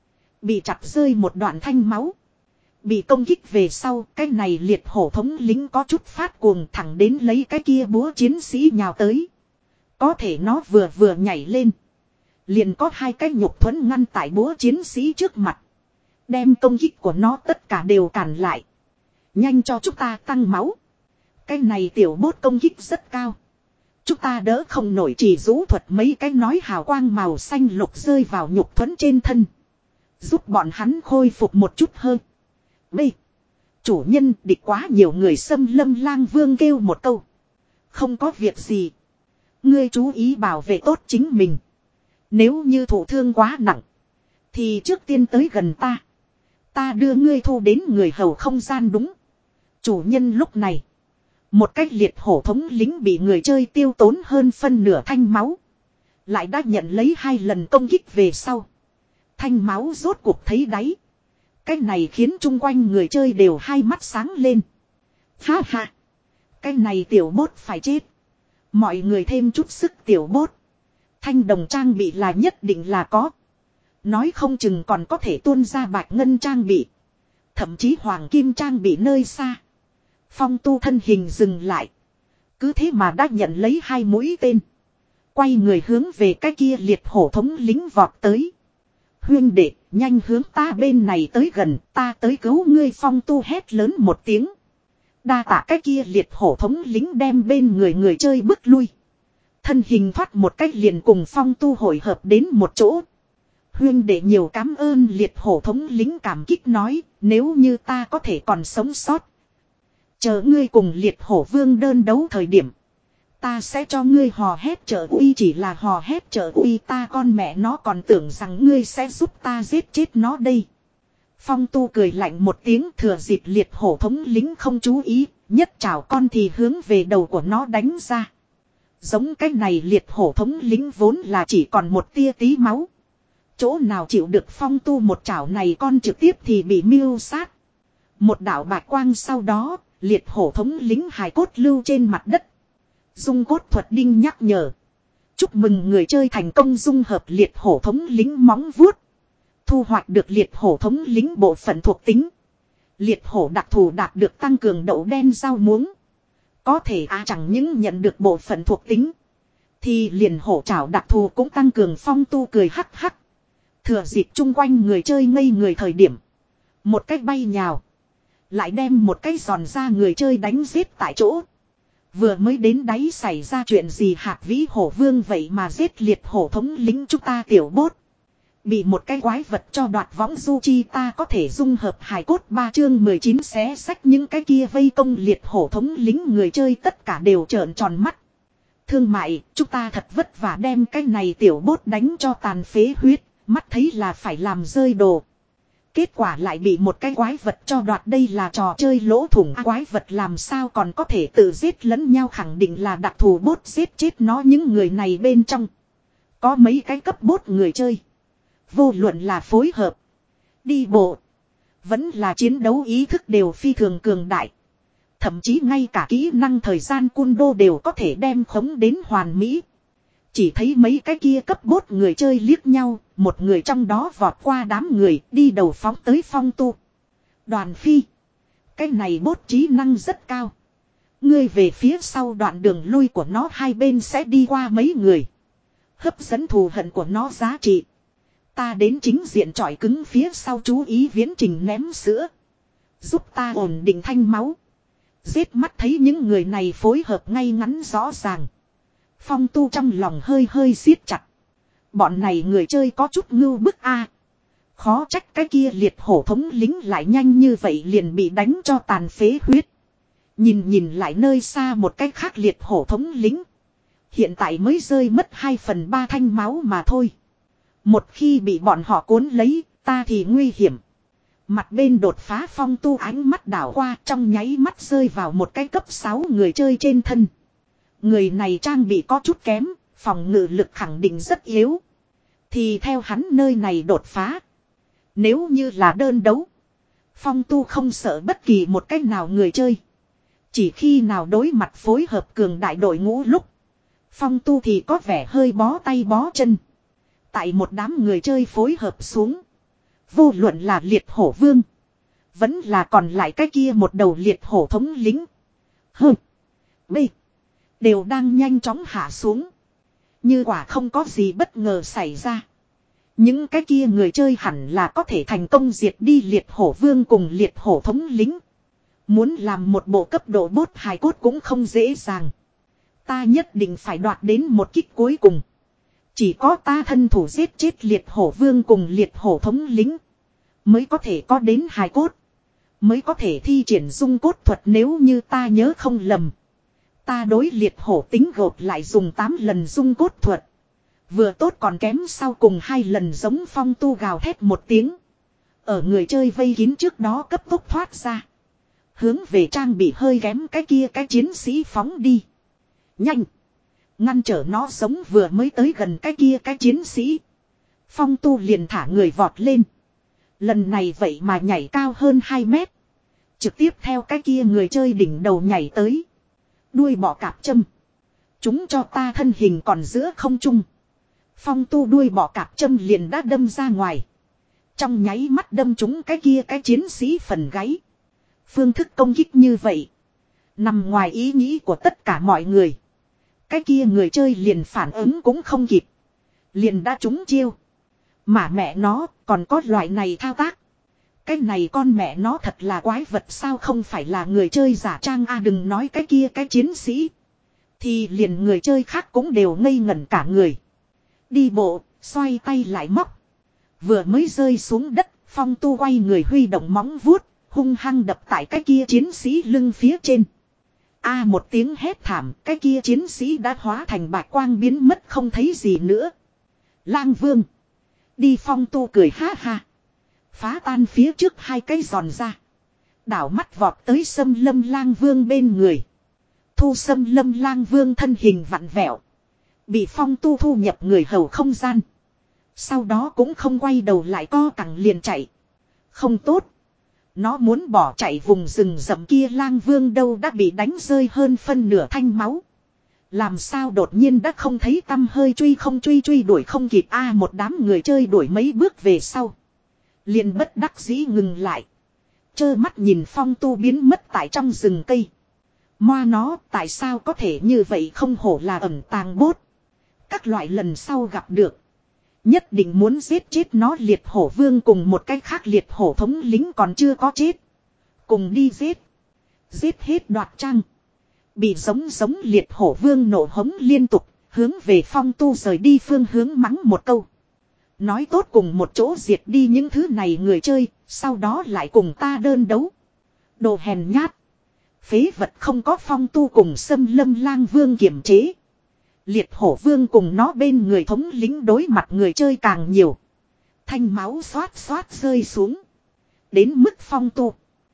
[SPEAKER 1] Bị chặt rơi một đoạn thanh máu. Bị công kích về sau, cái này liệt hổ thống lính có chút phát cuồng thẳng đến lấy cái kia búa chiến sĩ nhào tới. Có thể nó vừa vừa nhảy lên. Liền có hai cái nhục thuẫn ngăn tại búa chiến sĩ trước mặt. Đem công kích của nó tất cả đều cản lại. Nhanh cho chúng ta tăng máu. Cái này tiểu bốt công kích rất cao. Chúng ta đỡ không nổi chỉ rũ thuật mấy cái nói hào quang màu xanh lục rơi vào nhục thuẫn trên thân. Giúp bọn hắn khôi phục một chút hơn. B. Chủ nhân địch quá nhiều người. Sâm lâm Lang Vương kêu một câu. Không có việc gì. Ngươi chú ý bảo vệ tốt chính mình. Nếu như thụ thương quá nặng. Thì trước tiên tới gần ta. Ta đưa ngươi thu đến người hầu không gian đúng. Chủ nhân lúc này. Một cách liệt hổ thống lính bị người chơi tiêu tốn hơn phân nửa thanh máu. Lại đã nhận lấy hai lần công kích về sau. Thanh máu rốt cuộc thấy đáy. Cái này khiến chung quanh người chơi đều hai mắt sáng lên. Ha ha. Cái này tiểu bốt phải chết. Mọi người thêm chút sức tiểu bốt. Thanh đồng trang bị là nhất định là có. Nói không chừng còn có thể tuôn ra bạch ngân trang bị. Thậm chí hoàng kim trang bị nơi xa. Phong Tu thân hình dừng lại. Cứ thế mà đã nhận lấy hai mũi tên. Quay người hướng về cái kia liệt hổ thống lính vọt tới. Huyên đệ, nhanh hướng ta bên này tới gần, ta tới cứu ngươi. Phong Tu hét lớn một tiếng. Đa tạ cái kia liệt hổ thống lính đem bên người người chơi bước lui. Thân hình thoát một cách liền cùng Phong Tu hội hợp đến một chỗ. Huyên đệ nhiều cảm ơn. Liệt hổ thống lính cảm kích nói, nếu như ta có thể còn sống sót. Chờ ngươi cùng liệt hổ vương đơn đấu thời điểm. Ta sẽ cho ngươi hò hét trợ uy. Chỉ là hò hét trợ uy ta con mẹ nó còn tưởng rằng ngươi sẽ giúp ta giết chết nó đây. Phong Tu cười lạnh một tiếng thừa dịp liệt hổ thống lính không chú ý. Nhất chảo con thì hướng về đầu của nó đánh ra. Giống cái này liệt hổ thống lính vốn là chỉ còn một tia tí máu. Chỗ nào chịu được Phong Tu một chảo này con trực tiếp thì bị miêu sát. Một đạo bạch quang sau đó. Liệt hổ thống lính hài cốt lưu trên mặt đất. Dung cốt thuật đinh nhắc nhở. Chúc mừng người chơi thành công dung hợp liệt hổ thống lính móng vuốt. Thu hoạch được liệt hổ thống lính bộ phận thuộc tính. Liệt hổ đặc thù đạt được tăng cường đậu đen rau muống. Có thể à chẳng những nhận được bộ phận thuộc tính. Thì liền hổ trảo đặc thù cũng tăng cường. Phong Tu cười hắc hắc. Thừa dịp chung quanh người chơi ngây người thời điểm. Một cách bay nhào. Lại đem một cái giòn ra người chơi đánh giết tại chỗ. Vừa mới đến đáy xảy ra chuyện gì hạt vĩ hổ vương vậy mà giết liệt hổ thống lính chúng ta tiểu bốt. Bị một cái quái vật cho đoạt võng du chi ta có thể dung hợp hài cốt ba chương mười chín xé sách những cái kia vây công liệt hổ thống lính người chơi tất cả đều trợn tròn mắt. Thương mại, chúng ta thật vất vả đem cái này tiểu bốt đánh cho tàn phế huyết, mắt thấy là phải làm rơi đồ. Kết quả lại bị một cái quái vật cho đoạt đây là trò chơi lỗ thủng à, quái vật làm sao còn có thể tự giết lẫn nhau khẳng định là đặc thù bốt giết chết nó những người này bên trong. Có mấy cái cấp bốt người chơi. Vô luận là phối hợp, đi bộ, vẫn là chiến đấu ý thức đều phi thường cường đại. Thậm chí ngay cả kỹ năng thời gian cun đô đều có thể đem khống đến hoàn mỹ. Chỉ thấy mấy cái kia cấp bốt người chơi liếc nhau, một người trong đó vọt qua đám người đi đầu phóng tới Phong Tu. Đoàn phi. Cái này bốt trí năng rất cao. Ngươi về phía sau đoạn đường lui của nó hai bên sẽ đi qua mấy người. Hấp dẫn thù hận của nó giá trị. Ta đến chính diện chọi cứng phía sau chú ý viễn trình ném sữa. Giúp ta ổn định thanh máu. Giết mắt thấy những người này phối hợp ngay ngắn rõ ràng. Phong Tu trong lòng hơi hơi siết chặt. Bọn này người chơi có chút ngưu bức a. Khó trách cái kia liệt hổ thống lính lại nhanh như vậy liền bị đánh cho tàn phế huyết. Nhìn nhìn lại nơi xa một cái khác liệt hổ thống lính. Hiện tại mới rơi mất hai phần ba thanh máu mà thôi. Một khi bị bọn họ cuốn lấy, ta thì nguy hiểm. Mặt bên đột phá Phong Tu ánh mắt đảo qua trong nháy mắt rơi vào một cái cấp sáu người chơi trên thân. Người này trang bị có chút kém, phòng ngự lực khẳng định rất yếu. Thì theo hắn nơi này đột phá. Nếu như là đơn đấu, Phong Tu không sợ bất kỳ một cách nào người chơi. Chỉ khi nào đối mặt phối hợp cường đại đội ngũ lúc, Phong Tu thì có vẻ hơi bó tay bó chân. Tại một đám người chơi phối hợp xuống, vô luận là liệt hổ vương, vẫn là còn lại cái kia một đầu liệt hổ thống lính. Hừ, B, đều đang nhanh chóng hạ xuống. Như quả không có gì bất ngờ xảy ra, những cái kia người chơi hẳn là có thể thành công diệt đi liệt hổ vương cùng liệt hổ thống lính. Muốn làm một bộ cấp độ bốt hài cốt cũng không dễ dàng. Ta nhất định phải đoạt đến một kích cuối cùng. Chỉ có ta thân thủ giết chết liệt hổ vương cùng liệt hổ thống lính, mới có thể có đến hài cốt, mới có thể thi triển dung cốt thuật. Nếu như ta nhớ không lầm, ta đối liệt hổ tính gộp lại dùng tám lần dung cốt thuật. Vừa tốt còn kém sau cùng hai lần giống Phong Tu gào thét một tiếng. Ở người chơi vây kín trước đó cấp tốc thoát ra. Hướng về trang bị hơi kém cái kia cái chiến sĩ phóng đi. Nhanh! Ngăn trở nó giống vừa mới tới gần cái kia cái chiến sĩ. Phong Tu liền thả người vọt lên. Lần này vậy mà nhảy cao hơn hai mét. Trực tiếp theo cái kia người chơi đỉnh đầu nhảy tới. Đuôi bọ cạp châm. Chúng cho ta thân hình còn giữa không trung. Phong Tu đuôi bọ cạp châm liền đã đâm ra ngoài. Trong nháy mắt đâm trúng cái kia cái chiến sĩ phần gáy. Phương thức công kích như vậy, nằm ngoài ý nghĩ của tất cả mọi người. Cái kia người chơi liền phản ứng cũng không kịp, liền đã trúng chiêu. Mà mẹ nó còn có loại này thao tác. Cái này con mẹ nó thật là quái vật sao, không phải là người chơi giả trang a à, đừng nói cái kia cái chiến sĩ. Thì liền người chơi khác cũng đều ngây ngẩn cả người. Đi bộ, xoay tay lại móc. Vừa mới rơi xuống đất, Phong Tu quay người huy động móng vuốt, hung hăng đập tại cái kia chiến sĩ lưng phía trên. A một tiếng hét thảm, cái kia chiến sĩ đã hóa thành bạch quang biến mất không thấy gì nữa. Lang Vương. Đi Phong Tu cười ha ha. Phá tan phía trước hai cây giòn ra. Đảo mắt vọt tới Sâm Lâm Lang Vương bên người. Thu Sâm Lâm Lang Vương thân hình vặn vẹo. Bị Phong Tu thu nhập người hầu không gian. Sau đó cũng không quay đầu lại, co cẳng liền chạy. Không tốt. Nó muốn bỏ chạy vùng rừng rậm kia, Lang Vương đâu đã bị đánh rơi hơn phân nửa thanh máu. Làm sao đột nhiên đã không thấy tăm hơi, truy không truy truy đuổi không kịp a à, một đám người chơi đuổi mấy bước về sau. Liền bất đắc dĩ ngừng lại. Chơ mắt nhìn Phong Tu biến mất tại trong rừng cây. Moa nó tại sao có thể như vậy, không hổ là ẩn tàng bốt. Các loại lần sau gặp được. Nhất định muốn giết chết nó. Liệt hổ vương cùng một cái khác liệt hổ thống lính còn chưa có chết. Cùng đi giết. Giết hết đoạt trang. Bị giống giống liệt hổ vương nổ hống liên tục. Hướng về Phong Tu rời đi phương hướng mắng một câu. Nói tốt cùng một chỗ diệt đi những thứ này người chơi. Sau đó lại cùng ta đơn đấu. Đồ hèn nhát. Phế vật không có Phong Tu cùng Xâm Lâm Lang Vương kiềm chế. Liệt hổ vương cùng nó bên người thống lính đối mặt người chơi càng nhiều. Thanh máu xoát xoát rơi xuống. Đến mức Phong Tu.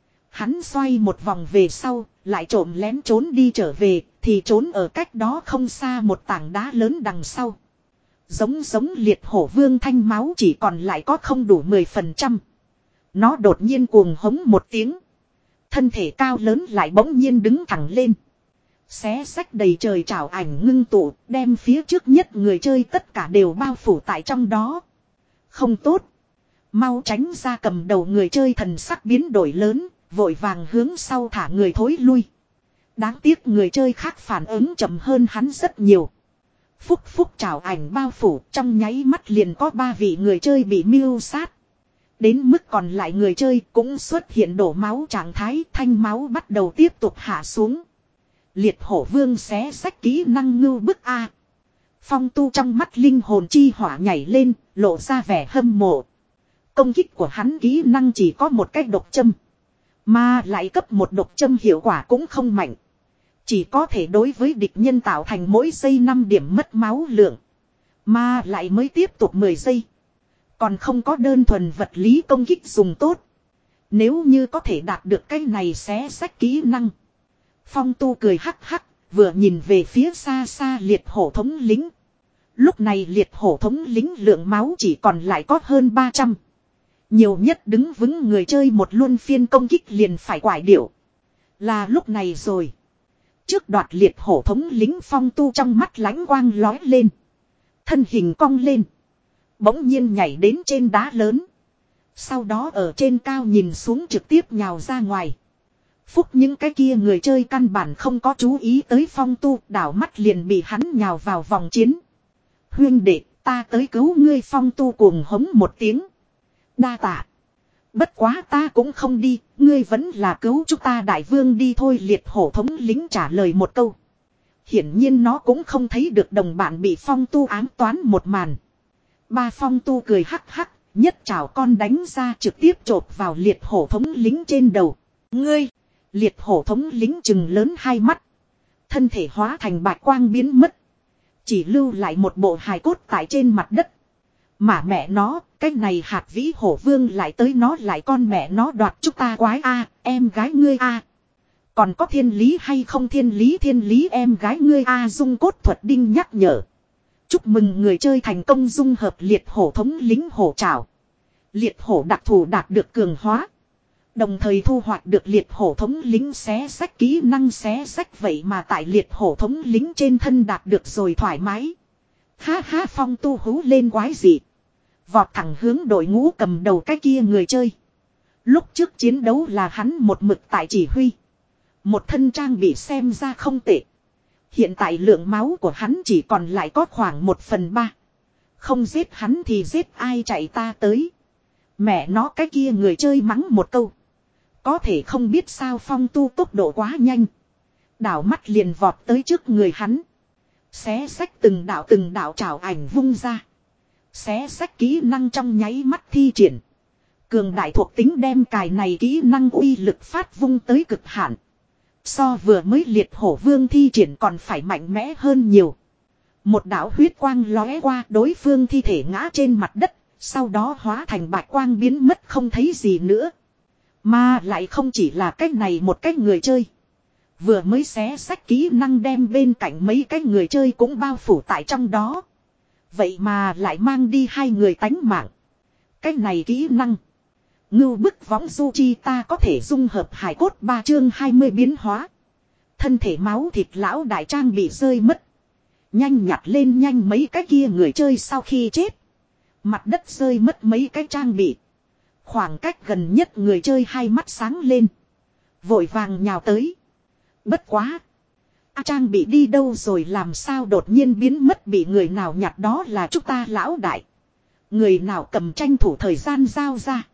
[SPEAKER 1] Hắn xoay một vòng về sau, lại trộm lén trốn đi trở về, thì trốn ở cách đó không xa một tảng đá lớn đằng sau. Giống giống liệt hổ vương thanh máu chỉ còn lại có không đủ mười phần trăm. Nó đột nhiên cuồng hống một tiếng. Thân thể cao lớn lại bỗng nhiên đứng thẳng lên. Xé xách đầy trời trảo ảnh ngưng tụ, đem phía trước nhất người chơi tất cả đều bao phủ tại trong đó. Không tốt. Mau tránh ra. Cầm đầu người chơi thần sắc biến đổi lớn, vội vàng hướng sau thả người thối lui. Đáng tiếc người chơi khác phản ứng chậm hơn hắn rất nhiều. Phúc phúc trảo ảnh bao phủ, trong nháy mắt liền có ba vị người chơi bị mưu sát. Đến mức còn lại người chơi cũng xuất hiện đổ máu trạng thái, thanh máu bắt đầu tiếp tục hạ xuống. Liệt hổ vương xé xách kỹ năng ngưu bức A. Phong Tu trong mắt linh hồn chi hỏa nhảy lên, lộ ra vẻ hâm mộ. Công kích của hắn kỹ năng chỉ có một cách độc châm. Mà lại cấp một độc châm hiệu quả cũng không mạnh. Chỉ có thể đối với địch nhân tạo thành mỗi giây năm điểm mất máu lượng. Mà lại mới tiếp tục mười giây. Còn không có đơn thuần vật lý công kích dùng tốt. Nếu như có thể đạt được cái này xé xách kỹ năng. Phong Tu cười hắc hắc, vừa nhìn về phía xa xa liệt hổ thống lính. Lúc này liệt hổ thống lính lượng máu chỉ còn lại có hơn ba trăm. Nhiều nhất đứng vững người chơi một luân phiên công kích liền phải quải điệu. Là lúc này rồi. Trước đoạt liệt hổ thống lính Phong Tu trong mắt lánh quang lói lên. Thân hình cong lên. Bỗng nhiên nhảy đến trên đá lớn. Sau đó ở trên cao nhìn xuống trực tiếp nhào ra ngoài. Phúc những cái kia người chơi căn bản không có chú ý tới Phong Tu, đảo mắt liền bị hắn nhào vào vòng chiến. Huyên đệ, ta tới cứu ngươi. Phong Tu cuồng hống một tiếng. Đa tạ. Bất quá ta cũng không đi, ngươi vẫn là cứu chúng ta đại vương đi thôi. Liệt hổ thống lính trả lời một câu. Hiển nhiên nó cũng không thấy được đồng bạn bị Phong Tu ám toán một màn. Ba Phong Tu cười hắc hắc, nhất chảo con đánh ra trực tiếp chộp vào liệt hổ thống lính trên đầu. Ngươi! Liệt hổ thống lính chừng lớn hai mắt. Thân thể hóa thành bạch quang biến mất. Chỉ lưu lại một bộ hài cốt tại trên mặt đất. Mà mẹ nó, cái này hạt vĩ hổ vương lại tới nó lại con mẹ nó đoạt chúng ta quái a, em gái ngươi a. Còn có thiên lý hay không thiên lý thiên lý em gái ngươi a. Dung cốt thuật đinh nhắc nhở. Chúc mừng người chơi thành công dung hợp liệt hổ thống lính hổ trảo. Liệt hổ đặc thù đạt được cường hóa. Đồng thời thu hoạch được liệt hổ thống lính xé sách kỹ năng xé sách vậy mà tại liệt hổ thống lính trên thân đạt được rồi thoải mái. Ha ha Phong Tu hú lên quái dị. Vọt thẳng hướng đội ngũ cầm đầu cái kia người chơi. Lúc trước chiến đấu là hắn một mực tại chỉ huy. Một thân trang bị xem ra không tệ. Hiện tại lượng máu của hắn chỉ còn lại có khoảng một phần ba. Không giết hắn thì giết ai chạy ta tới. Mẹ nó cái kia người chơi mắng một câu. Có thể không biết sao Phong Tu tốc độ quá nhanh. Đảo mắt liền vọt tới trước người hắn. Xé xách từng đạo từng đạo trảo ảnh vung ra. Xé xách kỹ năng trong nháy mắt thi triển. Cường đại thuộc tính đem cài này kỹ năng uy lực phát vung tới cực hạn. So vừa mới liệt hổ vương thi triển còn phải mạnh mẽ hơn nhiều. Một đạo huyết quang lóe qua đối phương thi thể ngã trên mặt đất. Sau đó hóa thành bạch quang biến mất không thấy gì nữa. Mà lại không chỉ là cách này một cách người chơi. Vừa mới xé sách kỹ năng đem bên cạnh mấy cái người chơi cũng bao phủ tại trong đó. Vậy mà lại mang đi hai người tánh mạng. Cách này kỹ năng. Ngưu bức võng du chi ta có thể dung hợp hải cốt ba chương hai mươi biến hóa. Thân thể máu thịt lão đại trang bị rơi mất. Nhanh nhặt lên nhanh mấy cái kia người chơi sau khi chết. Mặt đất rơi mất mấy cái trang bị. Khoảng cách gần nhất người chơi hai mắt sáng lên. Vội vàng nhào tới. Bất quá. À, trang bị đi đâu rồi làm sao đột nhiên biến mất bị người nào nhặt đó là chúng ta lão đại. Người nào cầm tranh thủ thời gian giao ra.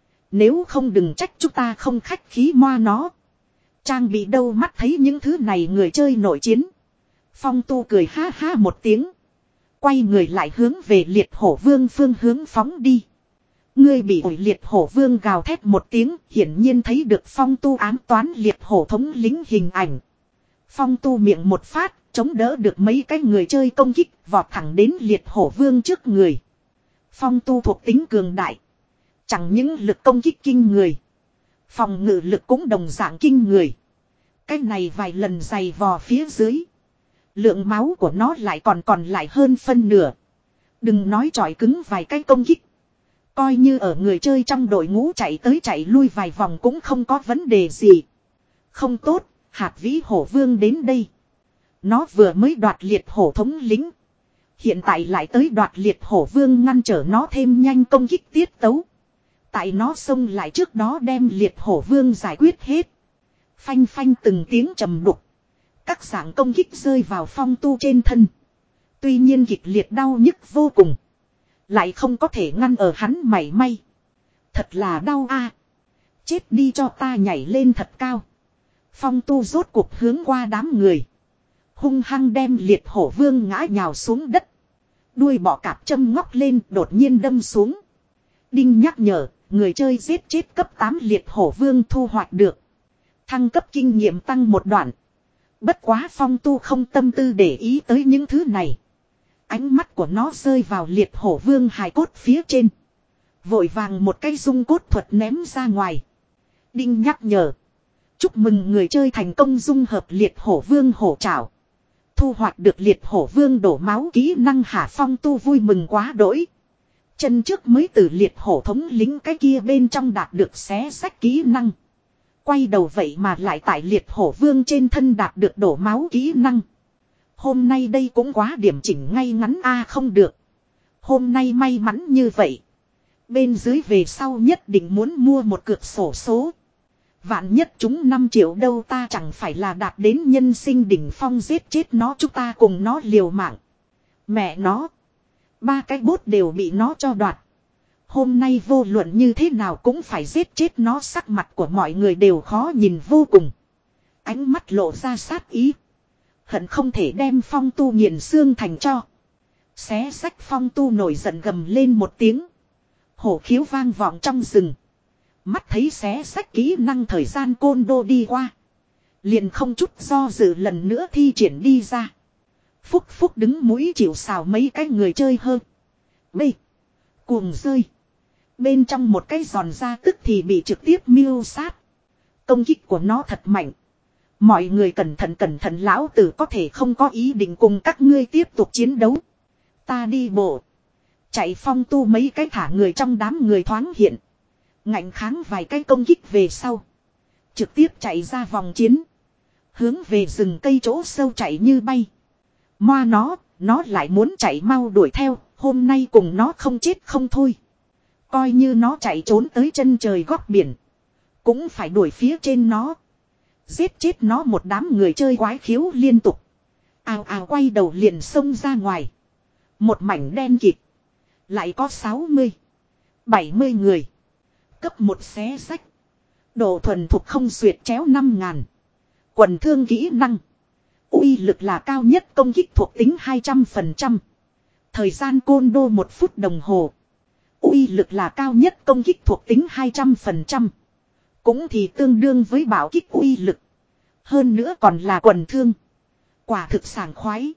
[SPEAKER 1] Nếu không đừng trách chúng ta không khách khí moa nó. Trang bị đâu mắt thấy những thứ này người chơi nội chiến. Phong Tu cười ha ha một tiếng. Quay người lại hướng về liệt hổ vương phương hướng phóng đi. Ngươi bị ổi liệt hổ vương gào thét một tiếng. Hiển nhiên thấy được Phong Tu ám toán liệt hổ thống lính hình ảnh. Phong Tu miệng một phát. Chống đỡ được mấy cái người chơi công kích. Vọt thẳng đến liệt hổ vương trước người. Phong Tu thuộc tính cường đại. Chẳng những lực công kích kinh người. Phòng ngự lực cũng đồng dạng kinh người. Cái này vài lần giày vò phía dưới. Lượng máu của nó lại còn còn lại hơn phân nửa. Đừng nói chọi cứng vài cái công kích. Coi như ở người chơi trong đội ngũ chạy tới chạy lui vài vòng cũng không có vấn đề gì. Không tốt, hạt vĩ hổ vương đến đây. Nó vừa mới đoạt liệt hổ thống lính. Hiện tại lại tới đoạt liệt hổ vương ngăn trở nó thêm nhanh công kích tiết tấu. Tại nó xông lại trước đó đem liệt hổ vương giải quyết hết. Phanh phanh từng tiếng trầm đục. Các dạng công kích rơi vào Phong Tu trên thân. Tuy nhiên kịch liệt đau nhức vô cùng. Lại không có thể ngăn ở hắn mảy may. Thật là đau a. Chết đi cho ta nhảy lên thật cao. Phong Tu rốt cuộc hướng qua đám người. Hung hăng đem liệt hổ vương ngã nhào xuống đất. Đuôi bọ cạp châm ngóc lên đột nhiên đâm xuống. Đinh nhắc nhở, người chơi giết chết cấp tám liệt hổ vương thu hoạch được. Thăng cấp kinh nghiệm tăng một đoạn. Bất quá Phong Tu không tâm tư để ý tới những thứ này. Ánh mắt của nó rơi vào liệt hổ vương hài cốt phía trên. Vội vàng một cây dung cốt thuật ném ra ngoài. Đinh nhắc nhở. Chúc mừng người chơi thành công dung hợp liệt hổ vương hổ trảo. Thu hoạch được liệt hổ vương đổ máu kỹ năng hạ. Phong Tu vui mừng quá đỗi. Chân trước mới từ liệt hổ thống lính cái kia bên trong đạt được xé sách kỹ năng. Quay đầu vậy mà lại tại liệt hổ vương trên thân đạt được đổ máu kỹ năng. Hôm nay đây cũng quá điểm chỉnh ngay ngắn a. Không được. Hôm nay may mắn như vậy. Bên dưới về sau nhất định muốn mua một cược sổ số. Vạn nhất chúng năm triệu đâu ta chẳng phải là đạt đến nhân sinh đỉnh phong giết chết nó chúng ta cùng nó liều mạng. Mẹ nó. Ba cái bốt đều bị nó cho đoạt. Hôm nay vô luận như thế nào cũng phải giết chết nó. Sắc mặt của mọi người đều khó nhìn vô cùng. Ánh mắt lộ ra sát ý. Hận không thể đem Phong Tu nghiền xương thành cho. Xé sách Phong Tu nổi giận gầm lên một tiếng. Hổ khiếu vang vọng trong rừng. Mắt thấy xé sách kỹ năng thời gian côn đô đi qua. Liền không chút do dự lần nữa thi triển đi ra. Phúc phúc đứng mũi chịu sào mấy cái người chơi hơn. B. Cuồng rơi. Bên trong một cái giòn ra tức thì bị trực tiếp miêu sát. Công kích của nó thật mạnh. Mọi người cẩn thận cẩn thận lão tử có thể không có ý định cùng các ngươi tiếp tục chiến đấu. Ta đi bộ. Chạy Phong Tu mấy cái thả người trong đám người thoáng hiện. Ngạnh kháng vài cái công kích về sau. Trực tiếp chạy ra vòng chiến. Hướng về rừng cây chỗ sâu chạy như bay. Moa nó, nó lại muốn chạy mau đuổi theo. Hôm nay cùng nó không chết không thôi. Coi như nó chạy trốn tới chân trời góc biển. Cũng phải đuổi phía trên nó. Giết chết nó một đám người chơi quái khiếu liên tục. Ào ào quay đầu liền xông ra ngoài. Một mảnh đen kịt. Lại có sáu mươi, bảy mươi người. Cấp một xé sách. Độ thuần thục không xuyệt chéo năm ngàn. Quần thương kỹ năng. Uy lực là cao nhất công kích thuộc tính hai trăm phần trăm. Thời gian côn đô một phút đồng hồ. Uy lực là cao nhất công kích thuộc tính hai trăm phần trăm. Cũng thì tương đương với bảo kích uy lực. Hơn nữa còn là quần thương. Quả thực sảng khoái.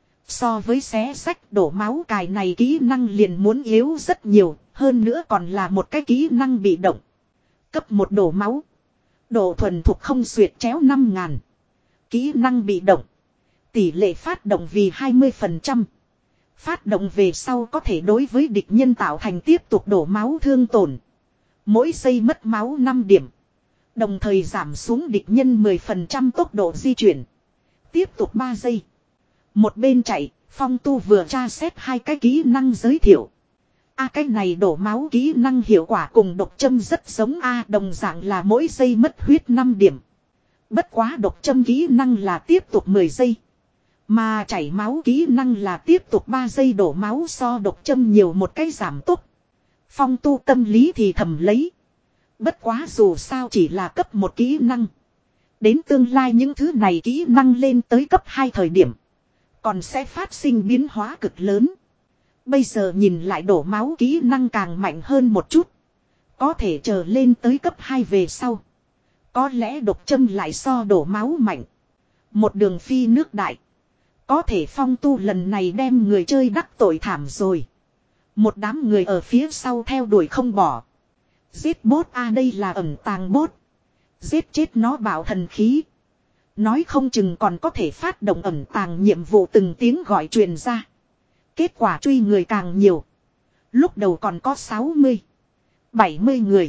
[SPEAKER 1] So với xé sách đổ máu cài này kỹ năng liền muốn yếu rất nhiều. Hơn nữa còn là một cái kỹ năng bị động. Cấp một đổ máu. Độ thuần thục không xuyệt chéo năm ngàn. Kỹ năng bị động. Tỷ lệ phát động vì hai mươi phần trăm. Phát động về sau có thể đối với địch nhân tạo thành tiếp tục đổ máu thương tổn. Mỗi giây mất máu năm điểm. Đồng thời giảm xuống địch nhân mười phần trăm tốc độ di chuyển. Tiếp tục ba giây. Một bên chạy, Phong Tu vừa tra xét hai cái kỹ năng giới thiệu. A cái này đổ máu kỹ năng hiệu quả cùng độc châm rất giống A đồng dạng là mỗi giây mất huyết năm điểm. Bất quá độc châm kỹ năng là tiếp tục mười giây. Mà chảy máu kỹ năng là tiếp tục ba giây đổ máu so độc châm nhiều một cái giảm tốc. Phong Tu tâm lý thì thầm lấy. Bất quá dù sao chỉ là cấp một kỹ năng. Đến tương lai những thứ này kỹ năng lên tới cấp hai thời điểm. Còn sẽ phát sinh biến hóa cực lớn. Bây giờ nhìn lại đổ máu kỹ năng càng mạnh hơn một chút. Có thể chờ lên tới cấp hai về sau. Có lẽ độc châm lại so đổ máu mạnh. Một đường phi nước đại. Có thể Phong Tu lần này đem người chơi đắc tội thảm rồi. Một đám người ở phía sau theo đuổi không bỏ. Giết bốt a đây là ẩn tàng bốt. Giết chết nó bảo thần khí. Nói không chừng còn có thể phát động ẩn tàng nhiệm vụ từng tiếng gọi truyền ra. Kết quả truy người càng nhiều. Lúc đầu còn có sáu mươi, bảy mươi người.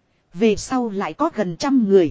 [SPEAKER 1] Về sau lại có gần trăm người.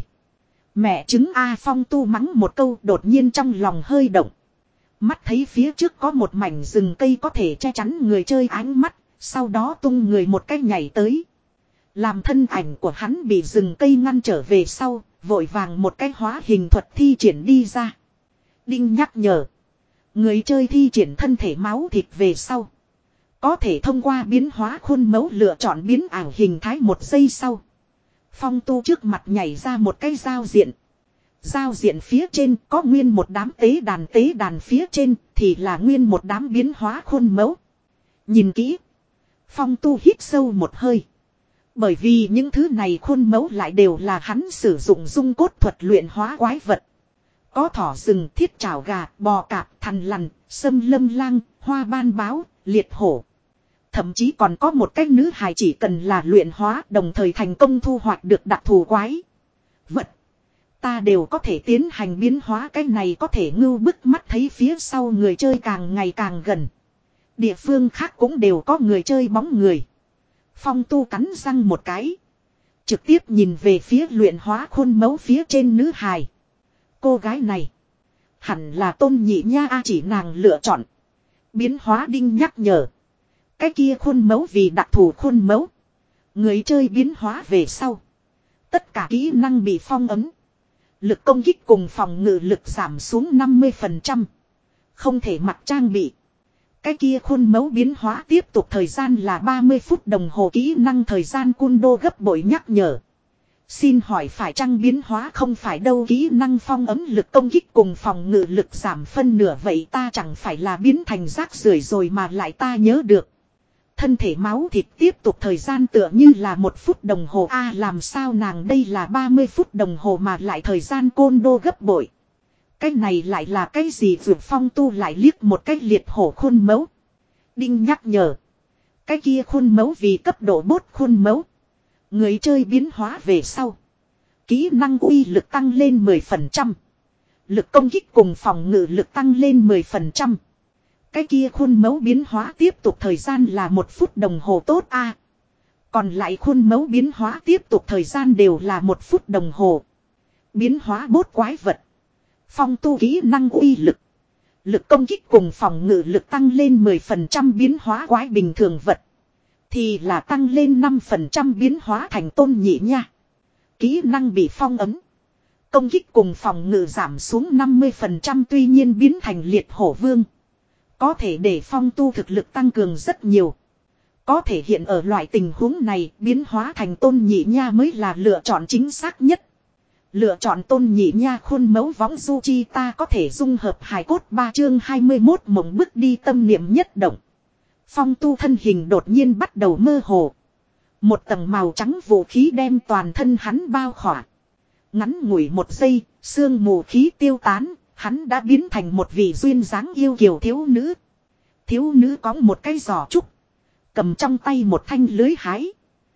[SPEAKER 1] Mẹ chứng A Phong Tu mắng một câu đột nhiên trong lòng hơi động. Mắt thấy phía trước có một mảnh rừng cây có thể che chắn người chơi ánh mắt. Sau đó tung người một cái nhảy tới. Làm thân ảnh của hắn bị rừng cây ngăn trở về sau. Vội vàng một cái hóa hình thuật thi triển đi ra. Đinh nhắc nhở. Người chơi thi triển thân thể máu thịt về sau. Có thể thông qua biến hóa khuôn mẫu lựa chọn biến ảo hình thái một giây sau. Phong Tu trước mặt nhảy ra một cái giao diện. Giao diện phía trên có nguyên một đám tế đàn, tế đàn phía trên thì là nguyên một đám biến hóa khuôn mẫu. Nhìn kỹ. Phong Tu hít sâu một hơi. Bởi vì những thứ này khuôn mẫu lại đều là hắn sử dụng dung cốt thuật luyện hóa quái vật. Có thỏ rừng, thiết chảo gà, bò cạp, thằn lằn, sâm lâm lang, hoa ban báo, liệt hổ. Thậm chí còn có một cách nữ hài chỉ cần là luyện hóa đồng thời thành công thu hoạch được đặc thù quái vật. Ta đều có thể tiến hành biến hóa, cái này có thể ngưu bức mắt thấy phía sau người chơi càng ngày càng gần. Địa phương khác cũng đều có người chơi bóng người. Phong Tu cắn răng một cái. Trực tiếp nhìn về phía luyện hóa khuôn mẫu phía trên nữ hài. Cô gái này. Hẳn là Tôn Nhị Nha a, chỉ nàng lựa chọn. Biến hóa đinh nhắc nhở. Cái kia khuôn mẫu vì đặc thù khuôn mẫu. Người chơi biến hóa về sau. Tất cả kỹ năng bị phong ấn. Lực công kích cùng phòng ngự lực giảm xuống năm mươi phần trăm. Không thể mặc trang bị. Cái kia khuôn mẫu biến hóa tiếp tục thời gian là ba mươi phút đồng hồ, kỹ năng thời gian cun đô gấp bội nhắc nhở. Xin hỏi phải chăng biến hóa không phải đâu, kỹ năng phong ấm lực công kích cùng phòng ngự lực giảm phân nửa, vậy ta chẳng phải là biến thành rác rưởi rồi mà lại ta nhớ được. Thân thể máu thịt tiếp tục thời gian tựa như là một phút đồng hồ a, à, làm sao nàng đây là ba mươi phút đồng hồ mà lại thời gian côn đô gấp bội. Cái này lại là cái gì? Vượt Phong Tu lại liếc một cái liệt hổ khuôn mẫu. Đinh nhắc nhở. Cái kia khuôn mẫu vì cấp độ bốt khuôn mẫu. Người chơi biến hóa về sau. Kỹ năng uy lực tăng lên mười phần trăm. Lực công kích cùng phòng ngự lực tăng lên mười phần trăm. Cái kia khuôn mẫu biến hóa tiếp tục thời gian là một phút đồng hồ tốt a. À, còn lại khuôn mẫu biến hóa tiếp tục thời gian đều là một phút đồng hồ. Biến hóa bốt quái vật. Phong Tu kỹ năng uy lực. Lực công kích cùng phòng ngự lực tăng lên mười phần trăm, biến hóa quái bình thường vật. Thì là tăng lên năm phần trăm, biến hóa thành Tôn Nhị Nha. Kỹ năng bị phong ấn. Công kích cùng phòng ngự giảm xuống năm mươi phần trăm, tuy nhiên biến thành liệt hổ vương. Có thể để Phong Tu thực lực tăng cường rất nhiều. Có thể hiện ở loại tình huống này, biến hóa thành Tôn Nhị Nha mới là lựa chọn chính xác nhất. Lựa chọn Tôn Nhị Nha khuôn mẫu võng du chi ta có thể dung hợp hài cốt. Ba chương hai mươi mốt mộng bức đi, tâm niệm nhất động. Phong Tu thân hình đột nhiên bắt đầu mơ hồ. Một tầng màu trắng vũ khí đem toàn thân hắn bao khỏa. Ngắn ngủi một giây, sương mù khí tiêu tán, hắn đã biến thành một vị duyên dáng yêu kiều thiếu nữ. Thiếu nữ có một cái giỏ trúc, cầm trong tay một thanh lưới hái.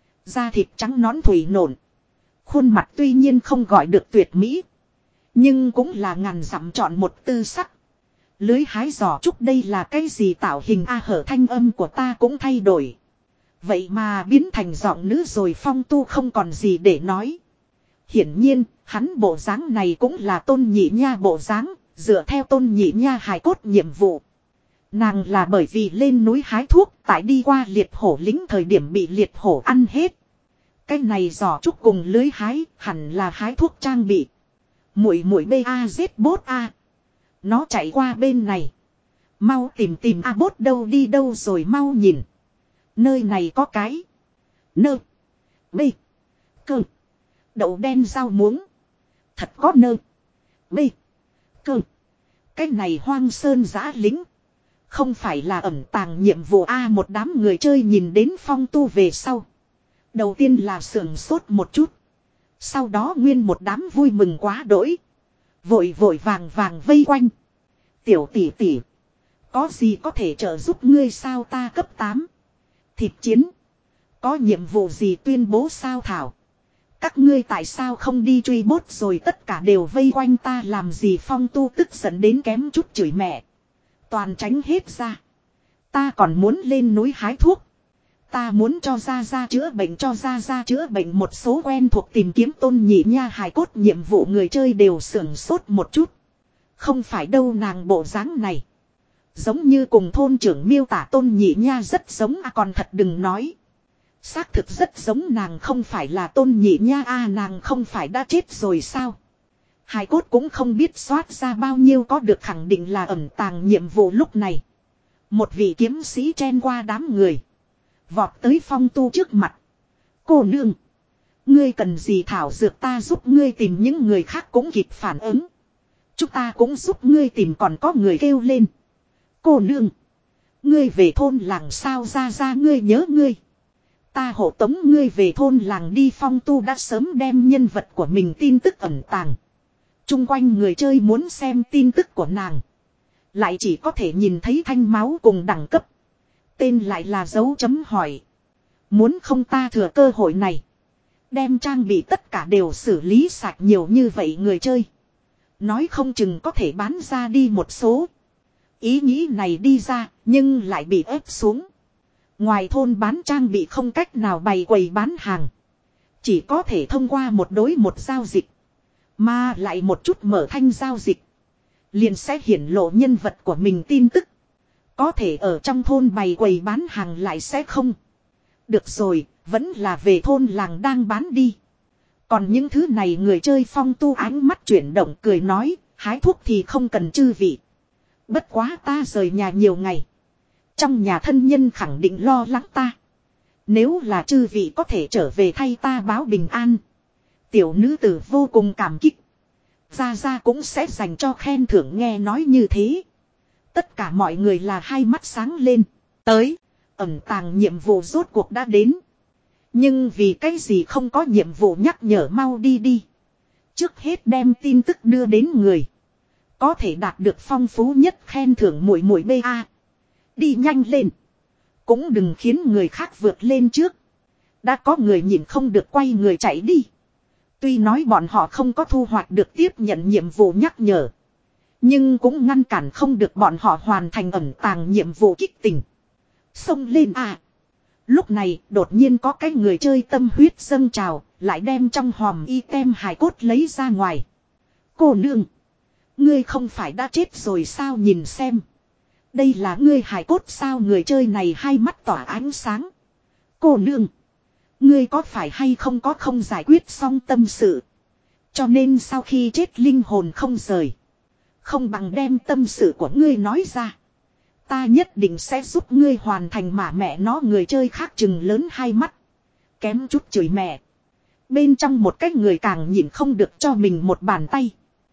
[SPEAKER 1] Da thịt trắng nõn thủy nộn. Khuôn mặt tuy nhiên không gọi được tuyệt mỹ, nhưng cũng là ngàn dặm chọn một tư sắc. Lưới hái giỏ trúc đây là cái gì tạo hình a, hở thanh âm của ta cũng thay đổi. Vậy mà biến thành giọng nữ rồi. Phong Tu không còn gì để nói. Hiển nhiên, hắn bộ dáng này cũng là Tôn Nhị Nha bộ dáng, dựa theo Tôn Nhị Nha hài cốt nhiệm vụ. Nàng là bởi vì lên núi hái thuốc, tại đi qua liệt hổ lính thời điểm bị liệt hổ ăn hết. Cái này giỏ trúc cùng lưới hái hẳn là hái thuốc trang bị. Muội muội B A Z bốt A. Nó chạy qua bên này. Mau tìm tìm A Bốt đâu đi đâu rồi mau nhìn. Nơi này có cái. Nơ. Bê. Cơ. Đậu đen rau muống. Thật có nơ. Bê. Cơ. Cái này hoang sơn giã lính. Không phải là ẩn tàng nhiệm vụ A một đám người chơi nhìn đến Phong Tu về sau. Đầu tiên là sưởng sốt một chút. Sau đó nguyên một đám vui mừng quá đỗi. Vội vội vàng vàng vây quanh. Tiểu tỷ tỷ. Có gì có thể trợ giúp ngươi sao ta cấp tám. Thịt chiến. Có nhiệm vụ gì tuyên bố sao thảo. Các ngươi tại sao không đi truy bốt rồi tất cả đều vây quanh ta làm gì Phong Tu tức giận đến kém chút chửi mẹ. Toàn tránh hết ra. Ta còn muốn lên núi hái thuốc. Ta muốn cho ra ra chữa bệnh cho ra ra chữa bệnh một số quen thuộc tìm kiếm Tôn Nhị Nha hài cốt nhiệm vụ người chơi đều sưởng sốt một chút. Không phải đâu nàng bộ dáng này. Giống như cùng thôn trưởng miêu tả Tôn Nhị Nha rất giống à còn thật đừng nói. Xác thực rất giống nàng không phải là Tôn Nhị Nha à nàng không phải đã chết rồi sao. Hài cốt cũng không biết soát ra bao nhiêu có được khẳng định là ẩn tàng nhiệm vụ lúc này. Một vị kiếm sĩ chen qua đám người. Vọt tới Phong Tu trước mặt. Cô nương. Ngươi cần gì thảo dược ta giúp ngươi tìm những người khác cũng kịp phản ứng. Chúng ta cũng giúp ngươi tìm còn có người kêu lên. Cô nương. Ngươi về thôn làng sao ra ra ngươi nhớ ngươi. Ta hộ tống ngươi về thôn làng đi Phong Tu đã sớm đem nhân vật của mình tin tức ẩn tàng. Trung quanh người chơi muốn xem tin tức của nàng. Lại chỉ có thể nhìn thấy thanh máu cùng đẳng cấp. Tên lại là dấu chấm hỏi. Muốn không ta thừa cơ hội này. Đem trang bị tất cả đều xử lý sạch nhiều như vậy người chơi. Nói không chừng có thể bán ra đi một số. Ý nghĩ này đi ra nhưng lại bị ép xuống. Ngoài thôn bán trang bị không cách nào bày quầy bán hàng. Chỉ có thể thông qua một đối một giao dịch. Mà lại một chút mở thanh giao dịch. Liền sẽ hiển lộ nhân vật của mình tin tức. Có thể ở trong thôn bày quầy bán hàng lại sẽ không. Được rồi, vẫn là về thôn làng đang bán đi. Còn những thứ này người chơi Phong Tu ánh mắt chuyển động cười nói, hái thuốc thì không cần chư vị. Bất quá ta rời nhà nhiều ngày. Trong nhà thân nhân khẳng định lo lắng ta. Nếu là chư vị có thể trở về thay ta báo bình an. Tiểu nữ tử vô cùng cảm kích. Ra Ra cũng sẽ dành cho khen thưởng nghe nói như thế. Tất cả mọi người là hai mắt sáng lên. Tới, ẩn tàng nhiệm vụ rốt cuộc đã đến. Nhưng vì cái gì không có nhiệm vụ nhắc nhở mau đi đi. Trước hết đem tin tức đưa đến người. Có thể đạt được phong phú nhất khen thưởng muội muội bê a. Đi nhanh lên. Cũng đừng khiến người khác vượt lên trước. Đã có người nhìn không được quay người chạy đi. Tuy nói bọn họ không có thu hoạch được tiếp nhận nhiệm vụ nhắc nhở. Nhưng cũng ngăn cản không được bọn họ hoàn thành ẩn tàng nhiệm vụ kích tình. Xông lên à. Lúc này đột nhiên có cái người chơi tâm huyết dâng trào. Lại đem trong hòm item hài cốt lấy ra ngoài. Cô nương. Ngươi không phải đã chết rồi sao nhìn xem. Đây là ngươi hài cốt sao người chơi này hai mắt tỏa ánh sáng. Cô nương. Ngươi có phải hay không có không giải quyết xong tâm sự. Cho nên sau khi chết linh hồn không rời. Không bằng đem tâm sự của ngươi nói ra. Ta nhất định sẽ giúp ngươi hoàn thành mà mẹ nó người chơi khác chừng lớn hai mắt. Kém chút chửi mẹ. Bên trong một cái người càng nhìn không được cho mình một bàn tay.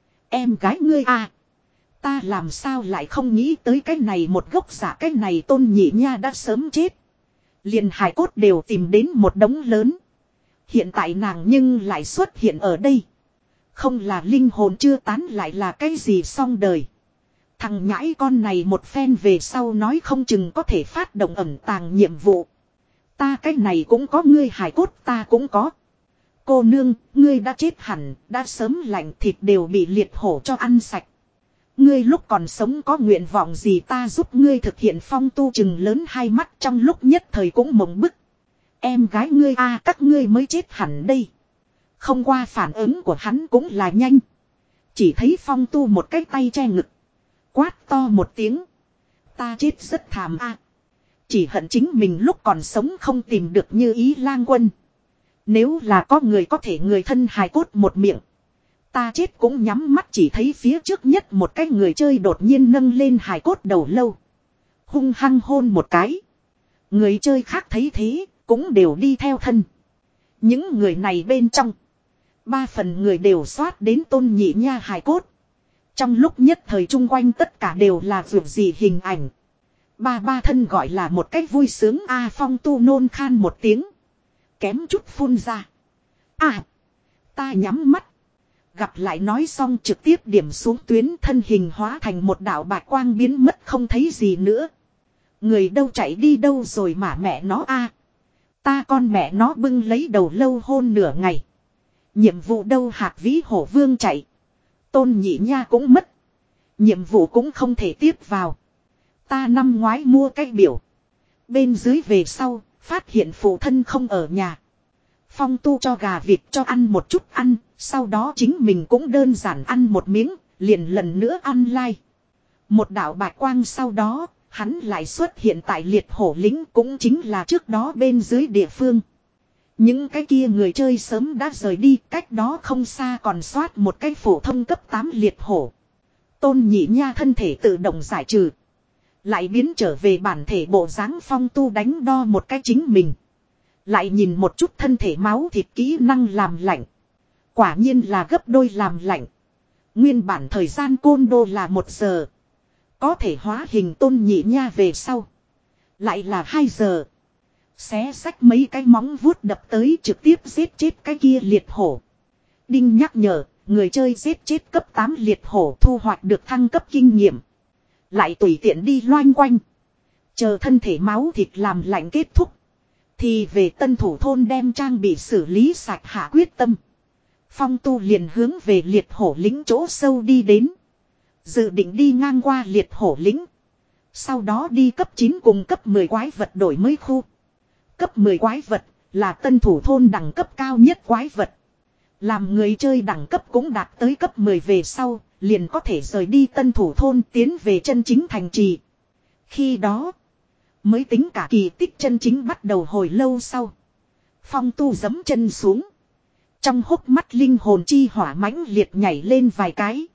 [SPEAKER 1] Em gái ngươi à. Ta làm sao lại không nghĩ tới cái này một gốc giả cái này Tôn Nhị Nha đã sớm chết. Liền hài cốt đều tìm đến một đống lớn. Hiện tại nàng nhưng lại xuất hiện ở đây. Không là linh hồn chưa tán lại là cái gì xong đời. Thằng nhãi con này một phen về sau nói không chừng có thể phát động ẩn tàng nhiệm vụ. Ta cái này cũng có ngươi hài cốt ta cũng có. Cô nương, ngươi đã chết hẳn, đã sớm lạnh thịt đều bị liệt hổ cho ăn sạch. Ngươi lúc còn sống có nguyện vọng gì ta giúp ngươi thực hiện Phong Tu chừng lớn hai mắt trong lúc nhất thời cũng mộng bức. Em gái ngươi a à, các ngươi mới chết hẳn đây. Không qua phản ứng của hắn cũng là nhanh. Chỉ thấy Phong Tu một cái tay che ngực. Quát to một tiếng. Ta chết rất thảm a. À. Chỉ hận chính mình lúc còn sống không tìm được Như Ý Lang Quân. Nếu là có người có thể người thân hài cốt một miệng. Ta chết cũng nhắm mắt chỉ thấy phía trước nhất một cái người chơi đột nhiên nâng lên hài cốt đầu lâu. Hung hăng hôn một cái. Người chơi khác thấy thế, cũng đều đi theo thân. Những người này bên trong. Ba phần người đều xoát đến Tôn Nhị Nha hài cốt. Trong lúc nhất thời chung quanh tất cả đều là vượt gì hình ảnh. Ba ba thân gọi là một cách vui sướng A Phong Tu nôn khan một tiếng. Kém chút phun ra. À, ta nhắm mắt. Gặp lại nói xong trực tiếp điểm xuống tuyến thân hình hóa thành một đạo bạch quang biến mất không thấy gì nữa. Người đâu chạy đi đâu rồi mà mẹ nó a Ta con mẹ nó bưng lấy đầu lâu hôn nửa ngày. Nhiệm vụ đâu hạt vĩ hổ vương chạy. Tôn Nhị Nha cũng mất. Nhiệm vụ cũng không thể tiếp vào. Ta năm ngoái mua cái biểu. Bên dưới về sau, phát hiện phụ thân không ở nhà. Phong Tu cho gà vịt cho ăn một chút ăn, sau đó chính mình cũng đơn giản ăn một miếng, liền lần nữa ăn lai. Một đạo bạch quang sau đó, hắn lại xuất hiện tại liệt hổ lĩnh cũng chính là trước đó bên dưới địa phương. Những cái kia người chơi sớm đã rời đi, cách đó không xa còn soát một cái phổ thông cấp tám liệt hổ. Tôn Nhị Nha thân thể tự động giải trừ. Lại biến trở về bản thể bộ dáng Phong Tu đánh đo một cái chính mình. Lại nhìn một chút thân thể máu thịt kỹ năng làm lạnh. Quả nhiên là gấp đôi làm lạnh. Nguyên bản thời gian côn đô là một giờ. Có thể hóa hình Tôn Nhị Nha về sau. Lại là hai giờ. Xé xách mấy cái móng vuốt đập tới trực tiếp giết chết cái kia liệt hổ. Đinh nhắc nhở, người chơi giết chết cấp tám liệt hổ thu hoạch được thăng cấp kinh nghiệm. Lại tùy tiện đi loanh quanh. Chờ thân thể máu thịt làm lạnh kết thúc. Thì về Tân Thủ thôn đem trang bị xử lý sạch hạ quyết tâm. Phong Tu liền hướng về liệt hổ lĩnh chỗ sâu đi đến. Dự định đi ngang qua liệt hổ lĩnh. Sau đó đi cấp chín cùng cấp mười quái vật đổi mới khu. Cấp mười quái vật là Tân Thủ thôn đẳng cấp cao nhất quái vật. Làm người chơi đẳng cấp cũng đạt tới cấp mười về sau, liền có thể rời đi Tân Thủ thôn tiến về chân chính thành trì. Khi đó, mới tính cả kỳ tích chân chính bắt đầu hồi lâu sau. Phong Tu giẫm chân xuống. Trong hốc mắt linh hồn chi hỏa mãnh liệt nhảy lên vài cái.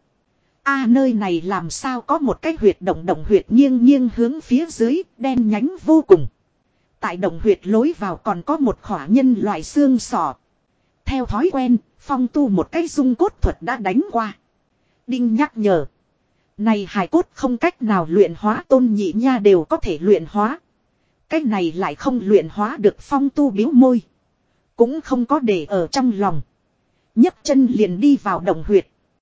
[SPEAKER 1] A nơi này làm sao có một cái huyệt động động huyệt nghiêng nghiêng hướng phía dưới, đen nhánh vô cùng. Tại động huyệt lối vào còn có một khỏa nhân loại xương sọ. Theo thói quen, Phong Tu một cái dung cốt thuật đã đánh qua. Đinh nhắc nhở. Này hài cốt không cách nào luyện hóa, Tôn Nhị Nha đều có thể luyện hóa. Cái này lại không luyện hóa được. Phong Tu biếu môi. Cũng không có để ở trong lòng. Nhấc chân liền đi vào động huyệt.